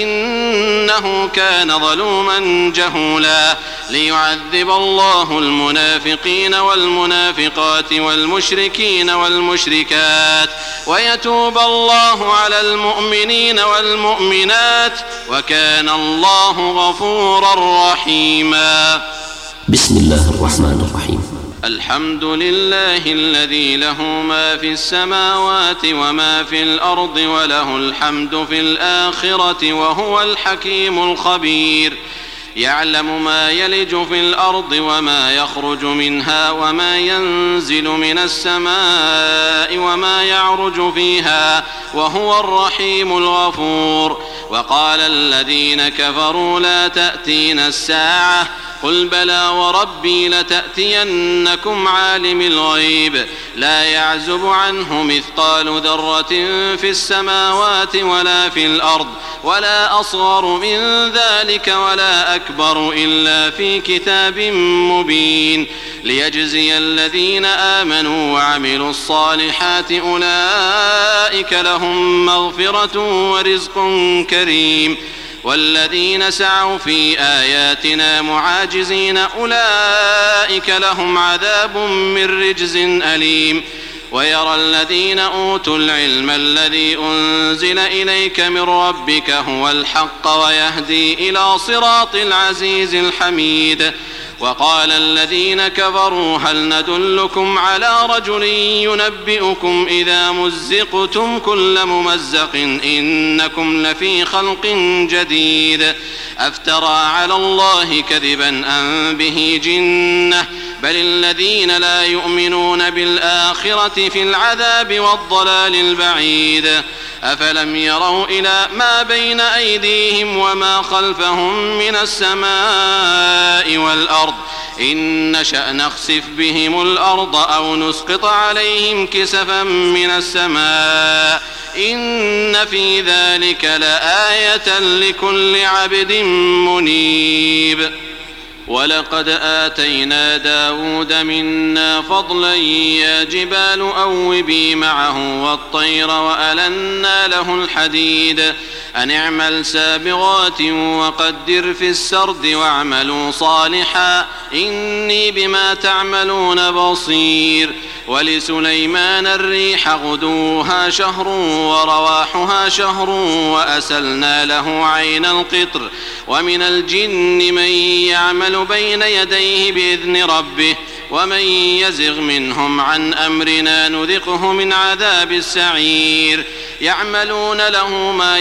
إنه كان ظلوما جهولا ليعذب الله المنافقين والمنافقات والمشركين والمشركات ويتوب الله على المؤمنين والمؤمنات وكان الله غفورا رحيما. بسم الله الرحمن الرحيم. الحمد لله الذي له ما في السماوات وما في الأرض وله الحمد في الآخرة وهو الحكيم الخبير يعلم ما يلج في الأرض وما يخرج منها وما ينزل من السماء وما يعرج فيها وهو الرحيم الغفور. وقال الذين كفروا لا تأتينا الساعة قل بلى وربي لتأتينكم عالم الغيب لا يعزب عنه مثقال ذرة في السماوات ولا في الأرض ولا أصغر من ذلك ولا أكبر إلا في كتاب مبين ليجزي الذين آمنوا وعملوا الصالحات أولئك لهم مغفرة ورزق كريم والذين سعوا في آياتنا معاجزين أولئك لهم عذاب من رجز أليم. ويرى الذين أوتوا العلم الذي أنزل إليك من ربك هو الحق ويهدي إلى صراط العزيز الحميد. وقال الذين كفروا هل ندلكم على رجل ينبئكم إذا مزقتم كل ممزق إنكم لفي خلق جديد أفترى على الله كذبا أم به جنة بل الذين لا يؤمنون بالآخرة في العذاب والضلال البعيد. أفلم يروا إلى ما بين أيديهم وما خلفهم من السماء والأرض إن نشأ نخسف بهم الأرض أو نسقط عليهم كسفا من السماء إن في ذلك لآية لكل عبد منيب. ولقد آتينا داود منا فضلا يا جبال أوبي معه والطير وألنا له الحديد أن اعمل سابغات وقدر في السرد واعملوا صالحا إني بما تعملون بصير. ولسليمان الريح غدوها شهر ورواحها شهر وأسلنا له عين القطر ومن الجن من يعمل بين يديه بإذن ربه ومن يزغ منهم عن أمرنا نذقه من عذاب السعير. يعملون له ما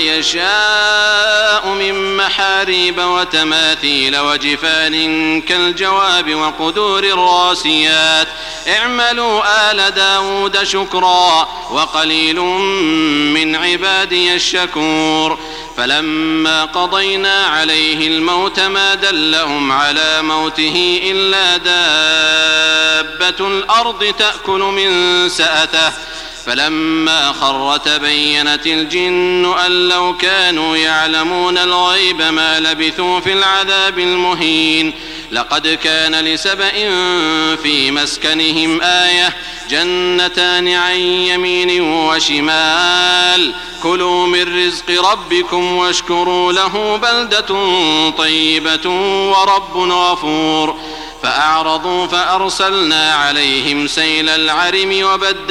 يشاء من محاريب وتماثيل وجفان كالجواب وقدور الراسيات اعملوا آل داود شكرا وقليل من عبادي الشكور. فلما قضينا عليه الموت ما دلهم على موته إلا دابة الأرض تأكل من سأته فلما خر تبينت الجن أن لو كانوا يعلمون الغيب ما لبثوا في العذاب المهين. لقد كان لسبإ في مسكنهم آية جنتان عن يمين وشمال كلوا من رزق ربكم واشكروا له بلدة طيبة ورب غفور. فأعرضوا فأرسلنا عليهم سيل العرم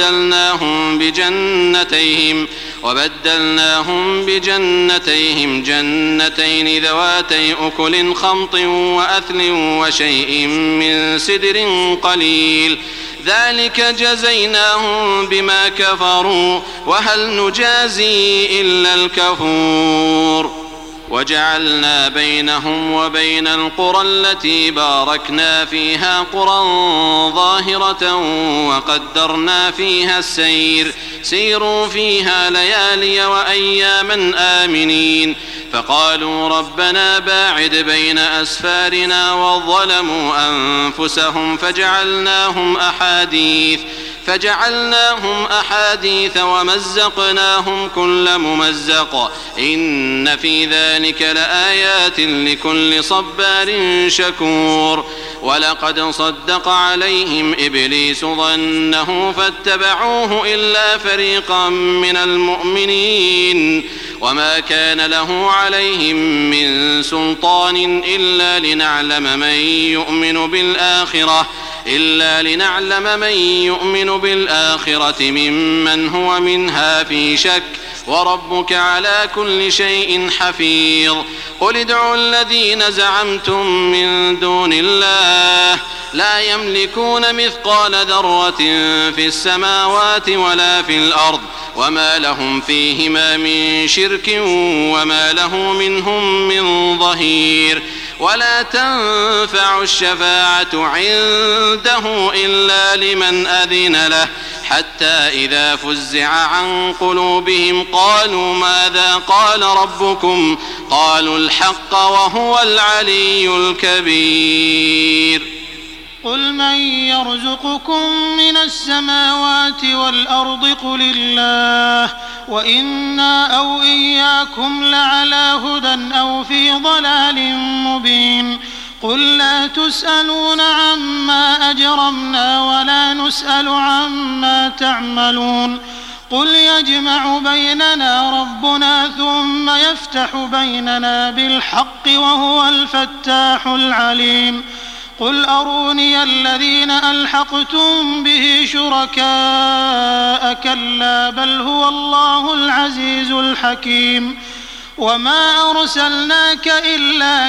وبدلناهم بجنتيهم جنتين ذواتي أكل خمط وأثل وشيء من سدر قليل ذلك جزيناهم بما كفروا وهل نجازي إلا الكفور وجعلنا بينهم وبين القرى التي باركنا فيها قرى ظاهرة وقدرنا فيها السير سيروا فيها ليالي وأياما آمنين فقالوا ربنا باعد بين أسفارنا وظلموا أنفسهم فجعلناهم أحاديث ومزقناهم كل ممزق إن في ذلك لآيات لكل صبار شكور ولقد صدق عليهم إبليس ظنه فاتبعوه إلا فريقا من المؤمنين وما كان له عليهم من سلطان إلا لنعلم من يؤمن بالآخرة ممن هو منها في شك وربك على كل شيء حفيظ قل ادعوا الذين زعمتم من دون الله لا يملكون مثقال ذرة في السماوات ولا في الأرض وما لهم فيهما من شرك وما له منهم من ظهير ولا تنفع الشفاعة عنده إلا لمن أذن له حتى إذا فزع عن قلوبهم قالوا ماذا قال ربكم قالوا الحق وهو العلي الكبير قل من يرزقكم من السماوات والأرض قل الله وإنا أو إياكم لعلى هدى أو في ضلال مبين قل لا تسألون عما أجرمنا ولا نسأل عما تعملون قل يجمع بيننا ربنا ثم يفتح بيننا بالحق وهو الفتاح العليم قل أروني الذين ألحقتم به شركاء كلا بل هو الله العزيز الحكيم وما أرسلناك إلا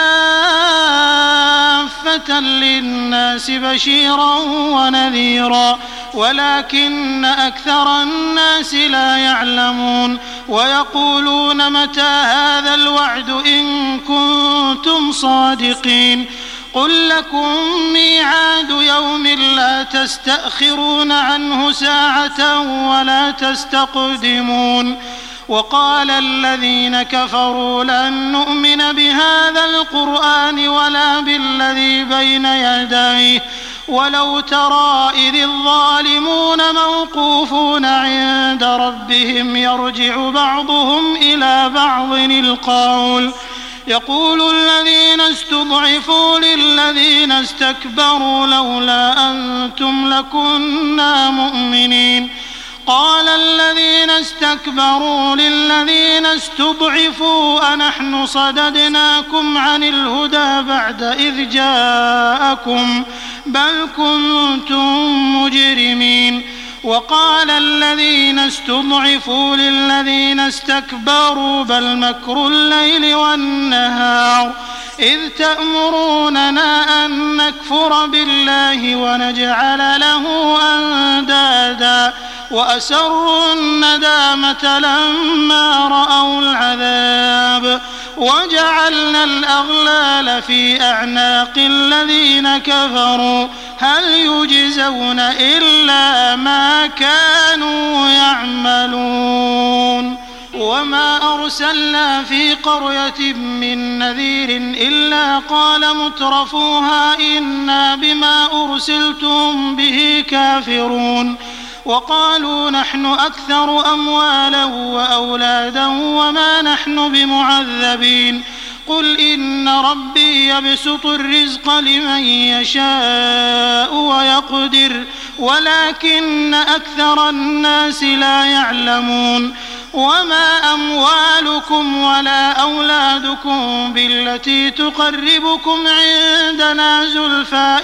كافة للناس بشيرا ونذيرا ولكن أكثر الناس لا يعلمون ويقولون متى هذا الوعد إن كنتم صادقين قل لكم ميعاد يوم لا تستأخرون عنه ساعة ولا تستقدمون وقال الذين كفروا لن نؤمن بهذا القرآن ولا بالذي بين يديه ولو ترى إذ الظالمون موقوفون عند ربهم يرجع بعضهم إلى بعض القول يقول الذين استضعفوا للذين استكبروا لولا أنتم لكنا مؤمنين قال الذين استكبروا للذين استضعفوا أنحن صددناكم عن الهدى بعد إذ جاءكم بل كنتم مجرمين وقال الذين استضعفوا للذين استكبروا بل مكر الليل والنهار إذ تأمروننا أن نكفر بالله ونجعل له أندادا وأسروا الندامة لما رأوا العذاب وجعلنا الأغلال في أعناق الذين كفروا هل يجزون إلا ما كانوا يعملون وما أرسلنا في قرية من نذير إلا قال مترفوها إنا بما أرسلتم به كافرون وقالوا نحن أكثر أموالا وأولادا وما نحن بمعذبين قل إن ربي يبسط الرزق لمن يشاء ويقدر ولكن أكثر الناس لا يعلمون وما أموالكم ولا أولادكم بالتي تقربكم عندنا زلفى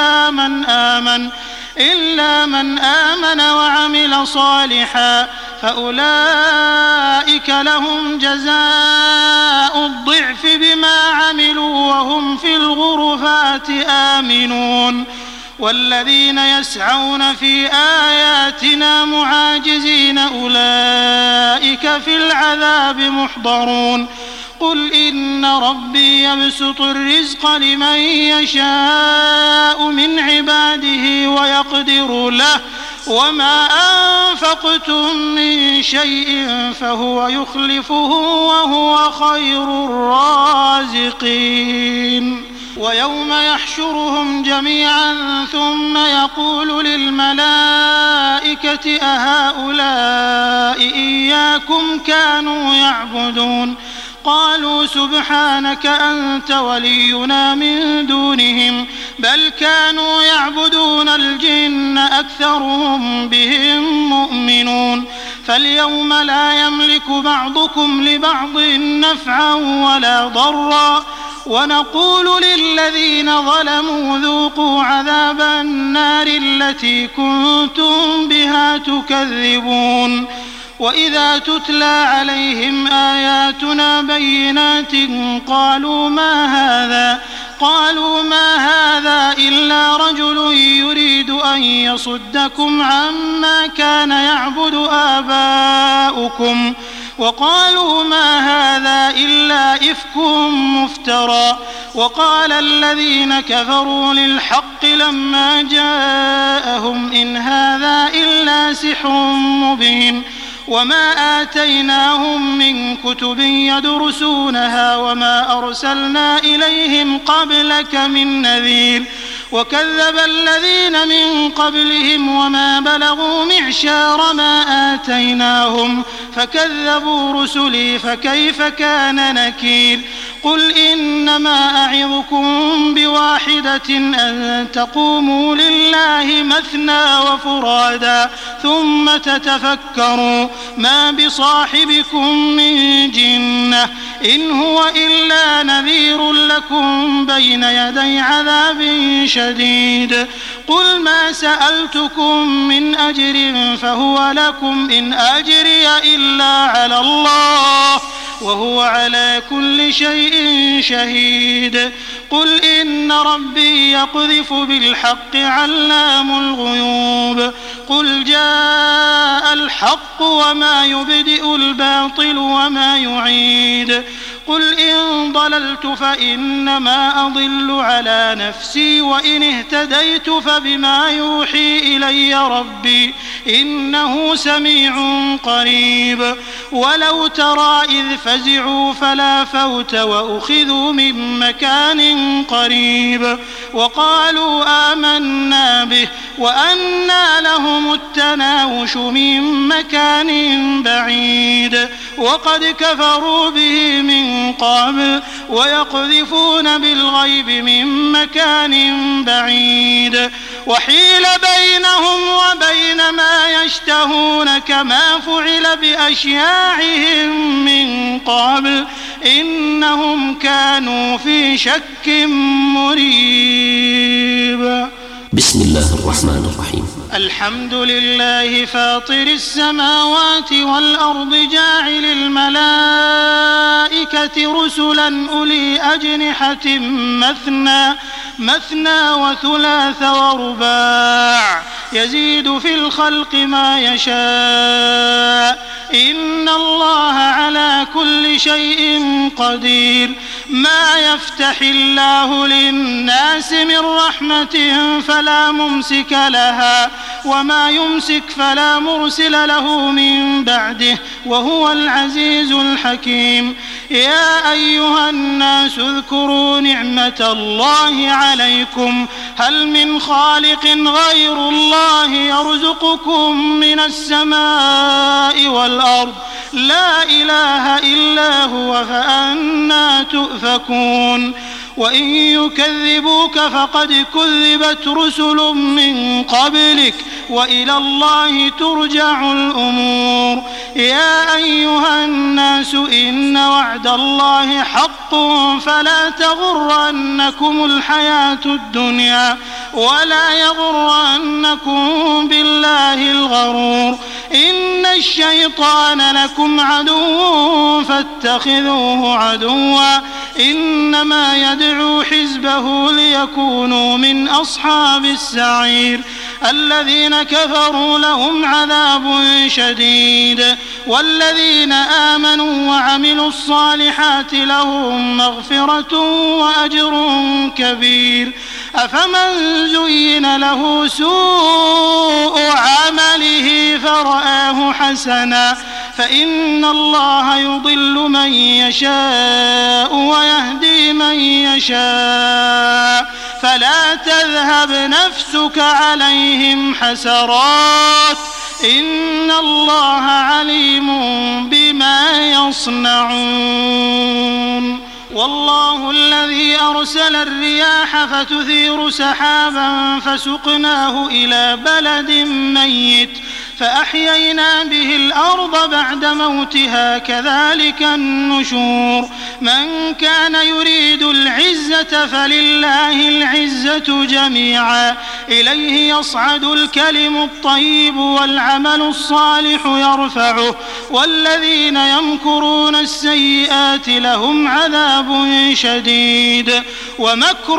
إلا من آمن وعمل صالحا فأولئك لهم جزاء الضعف بما عملوا وهم في الغرفات آمنون والذين يسعون في آياتنا معاجزين أولئك في العذاب محضرون قل إن ربي يبسط الرزق لمن يشاء من عباده ويقدر له وما أنفقتم من شيء فهو يخلفه وهو خير الرازقين ويوم يحشرهم جميعا ثم يقول للملائكة أهؤلاء إياكم كانوا يعبدون قالوا سبحانك أنت ولينا من دونهم بل كانوا يعبدون الجن أكثرهم بهم مؤمنون فاليوم لا يملك بعضكم لبعض نفعا ولا ضرا ونقول للذين ظلموا ذوقوا عذاب النار التي كنتم بها تكذبون وإذا تتلى عليهم آياتنا بينات قالوا ما هذا إلا رجل يريد أن يصدكم عما كان يعبد آباؤكم وقالوا ما هذا إلا إفك مفترى وقال الذين كفروا للحق لما جاءهم إن هذا إلا سحر مبين وما آتيناهم من كتب يدرسونها وما أرسلنا إليهم قبلك من نذير وكذب الذين من قبلهم وما بلغوا معشار ما آتيناهم فكذبوا رسلي فكيف كان نكير قل إنما أعظكم بواحدة أن تقوموا لله مثنى وفرادا ثم تتفكروا ما بصاحبكم من جنة إن هو إلا نذير لكم بين يدي عذاب شديد قل ما سألتكم من أجر فهو لكم إن أجري إلا على الله وهو على كل شيء شهيد قل إن ربي يقذف بالحق علام الغيوب قل جاء الحق وما يبدئ الباطل وما يعيد قل إن ضللت فإنما أضل على نفسي وإن اهتديت فبما يوحي إلي ربي إنه سميع قريب ولو ترى إذ فزعوا فلا فوت وأخذوا من مكان قريب وقالوا آمنا به وأنى لهم التناوش من مكان بعيد وقد كفروا به من قبل ويقذفون بالغيب من مكان بعيد وحيل بينهم وبين ما يشتهون كما فعل بأشياعهم من قبل إنهم كانوا في شك مريب. بسم الله الرحمن الرحيم. الحمد لله فاطر السماوات والأرض جاعل الملائكة رسلا أولي أجنحة مثنى وثلاث ورباع يزيد في الخلق ما يشاء إن الله على كل شيء قدير. ما يفتح الله للناس من رحمة فلا ممسك لها وما يمسك فلا مرسل له من بعده وهو العزيز الحكيم. يا أيها الناس اذكروا نعمة الله عليكم هل من خالق غير الله يرزقكم من السماء والأرض لا إله إلا هو فأنى تؤفكون. وإن يكذبوك فقد كذبت رسل من قبلك وإلى الله ترجع الأمور. يا أيها الناس إن وعد الله حق فلا تغرنكم الحياة الدنيا ولا يغرنكم بالله الغرور. إن الشيطان لكم عدو فاتخذوه عدوا إنما يدعو حزبه ليكونوا من أصحاب السعير. الذين كفروا لهم عذاب شديد والذين آمنوا وعملوا الصالحات لهم مغفرة وأجر كبير. أفمن زين له سوء عمله فرآه حسنا فإن الله يضل من يشاء ويهدي من يشاء فلا تذهب نفسك عليهم حسرات إن الله عليم بما يصنعون. والله الذي أرسل الرياح فتثير سحابا فسقناه إلى بلد ميت فأحيينا به الأرض بعد موتها كذلك النشور. من كان يريد العزة فلله العزة جميعا إليه يصعد الكلم الطيب والعمل الصالح يرفعه والذين يمكرون السيئات لهم عذاب شديد ومكر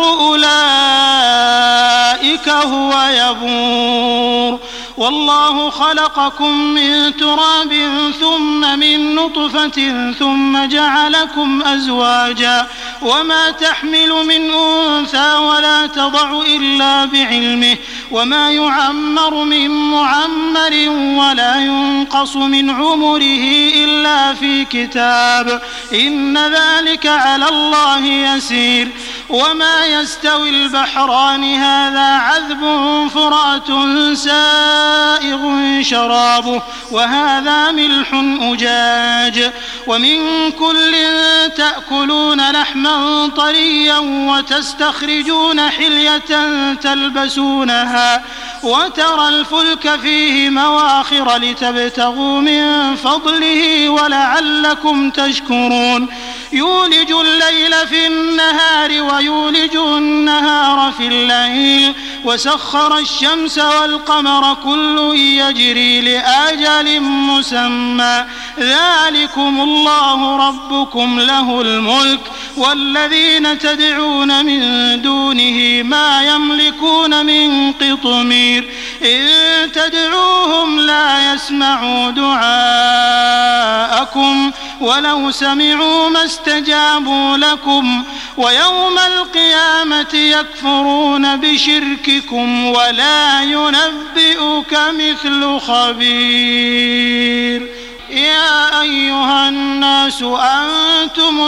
أولئك هو يبور. والله خلقكم من تراب ثم من نطفة ثم جعلكم أزواجا وما تحمل من أنثى ولا تضع إلا بعلمه وما يعمر من معمر ولا ينقص من عمره إلا في كتاب إن ذلك على الله يسير. وما يستوي البحران هذا عذب فرات سائغ شرابه وهذا ملح أجاج ومن كل تأكلون لحما طريا وتستخرجون حلية تلبسونها وترى الفلك فيه مواخر لتبتغوا من فضله ولعلكم تشكرون. يولج الليل في النهار ويولج النهار في الليل وسخر الشمس والقمر كل يجري لأجل مسمى ذلكم الله ربكم له الملك والذين تدعون من دونه ما يملكون من قطمير إن تدعوهم لا يسمعوا دعاءكم ولو سمعوا ما استجابوا لكم ويوم القيامة يكفرون بشرككم ولا ينبئك مثل خبير. يا أيها الناس أنتم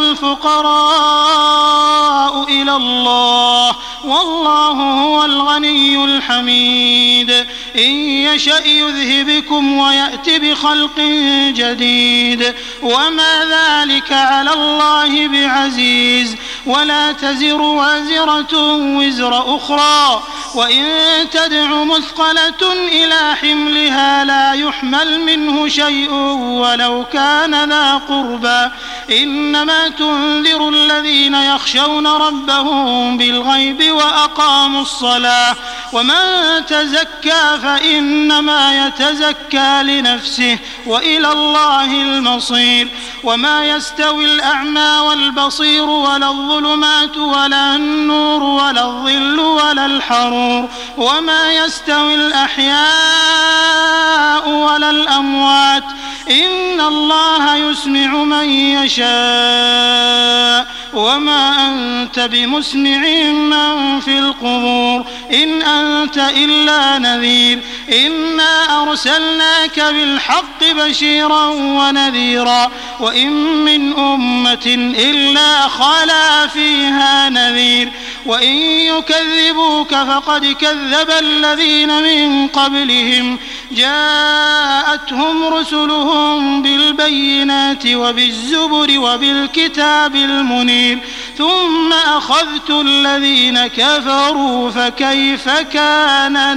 الفقراء إلى الله والله هو الغني الحميد. إن يشأ يذهبكم ويأتي بخلق جديد وما ذلك على الله بعزيز. ولا تزر وازرة وزر أخرى وإن تدع مثقلة إلى حملها لا يحمل منه شيء ولو كان ذا قربى إنما تنذر الذين يخشون ربهم بالغيب وأقاموا الصلاة ومن تزكى فإنما يتزكى لنفسه وإلى الله المصير. وما يستوي الأعمى والبصير ولا الظلمات ولا النور ولا الظل ولا الحرور وما يستوي الأحياء ولا الأموات إن الله يسمع من يشاء وما أنت بمسمع من في القبور إن أنت إلا نذير. إنا أرسلناك بالحق بشيرا ونذيرا وإن من أمة إلا خلا فيها نذير وإن يكذبوك فقد كذب الذين من قبلهم جاءتهم رسلهم بالبينات وبالزبر وبالكتاب المنير ثم أخذت الذين كفروا فكيف كان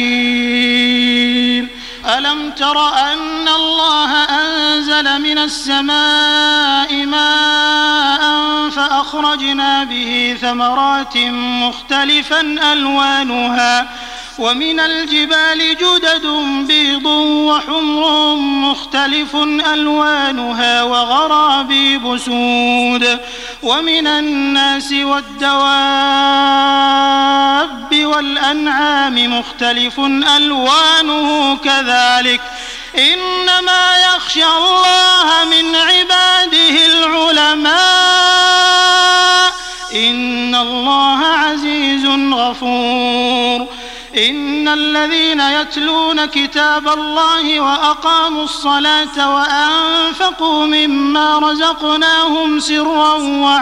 نكير ألم تر أن الله أنزل من السماء ماء فأخرجنا به ثمرات مختلفا ألوانها ومن الجبال جدد بيض وحمر مختلف ألوانها وغرابيب سود ومن الناس والدواب والأنعام مختلف ألوانه كذلك إنما يخشى الله من عباده العلماء إن الله عزيز غفور إن الذين يتلون كتاب الله وأقاموا الصلاة وأنفقوا مما رزقناهم سرا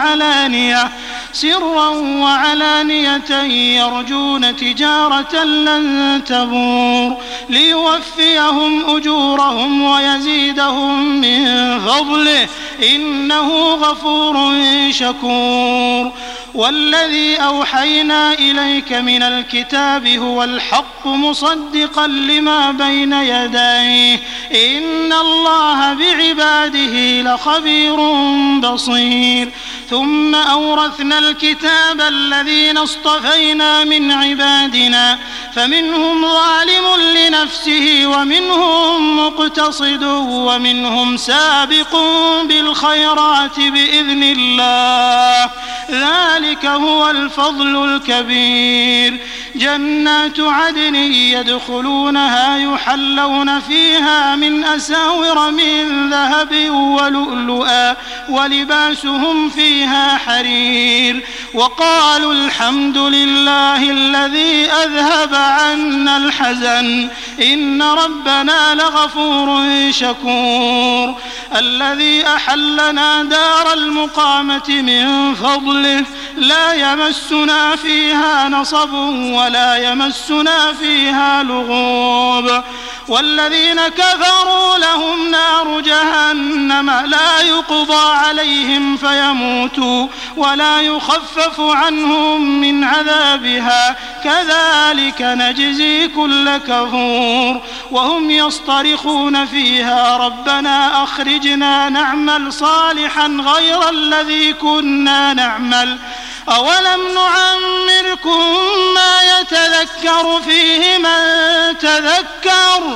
وعلانية يرجون تجارة لن تبور ليوفيهم أجورهم ويزيدهم من فضله إنه غفور شكور والذي أوحينا إليك من الكتاب هو الحق مصدقا لما بين يديه إن الله بعباده لخبير بصير ثم أورثنا الكتاب الذين اصطفينا من عبادنا فمنهم ظالم لنفسه ومنهم مقتصد ومنهم سابق بالخيرات بإذن الله ذلك هو الفضل الكبير جنات عدن يدخلونها يحلون فيها من أساور من ذهب ولؤلؤا ولباسهم فيها حرير وقالوا الحمد لله الذي أذهب عنا الحزن إن ربنا لغفور شكور الذي أحلنا دار المقامة من فضله لا يمسنا فيها نصب ولا يمسنا فيها لغوب والذين كفروا لهم نار جهنم لا يقضى عليهم فيموتوا ولا يخفف عنهم من عذابها كذلك نجزي كل كفور وهم يصطرخون فيها ربنا أخرجنا نعمل صالحا غير الذي كنا نعمل أولم نعمركم ما يتذكر فيه من تذكر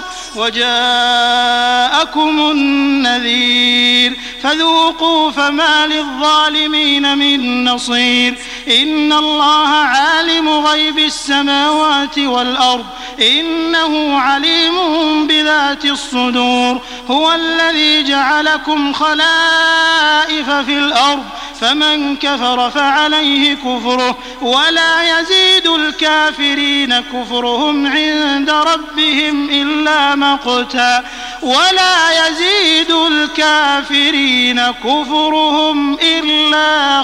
وجاءكم النذير فذوقوا فما للظالمين من نصير إن الله عالم غيب السماوات والأرض إنه عليم بذات الصدور هو الذي جعلكم خلائف في الأرض فمن كفر فعليه كفره ولا يزيد الكافرين كفرهم عند ربهم إلا مقتا ولا يزيد الكافرين كفرهم إلا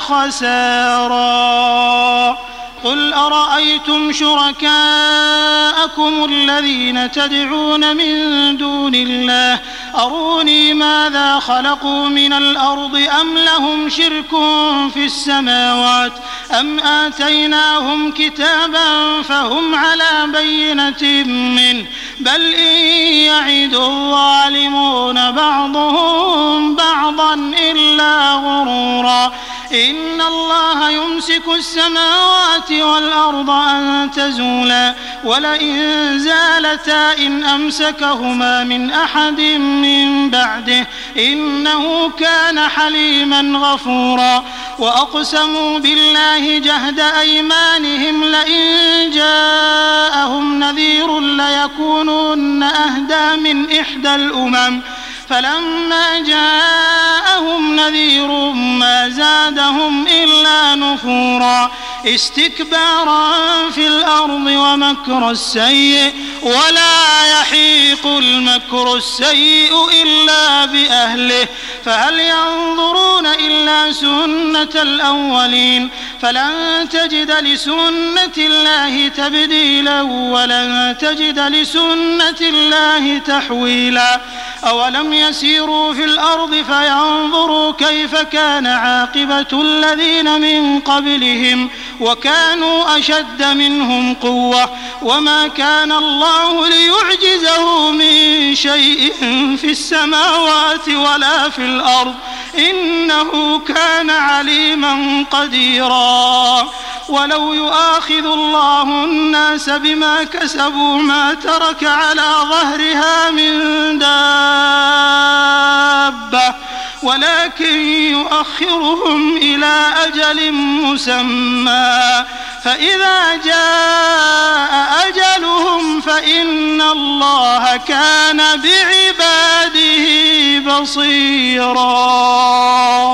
خسارا قل أرأيتم شركاءكم الذين تدعون من دون الله أروني ماذا خلقوا من الأرض أم لهم شرك في السماوات أم آتيناهم كتابا فهم على بينة منه بل إن يعد الظالمون بعضهم بعضا إلا غرورا إن الله يمسك السماوات والأرض أن تزولا ولئن زالتا إن أمسكهما من أحد من بعده إنه كان حليما غفورا وأقسموا بالله جهد أيمانهم لئن جاءهم نذير ليكونن أهدى من إحدى الأمم فلما جاءهم نذير ما زادهم إلا نفورا استكبارا في الأرض ومكر السيء ولا يحيق المكر السيء إلا بأهله فهل ينظرون إلا سنة الأولين فلن تجد لسنة الله تبديلا ولن تجد لسنة الله تحويلا أولم يسيروا في الأرض فينظروا كيف كان عاقبة الذين من قبلهم وكانوا أشد منهم قوة وما كان الله ليعجزه من شيء في السماوات ولا في الأرض إنه كان عليما قديرا ولو يؤاخذ الله الناس بما كسبوا ما ترك على ظهرها من دابة ولكن يؤخرهم إلى أجل مسمى فإذا جاء أجلهم فإن الله كان بعباده بصيرا.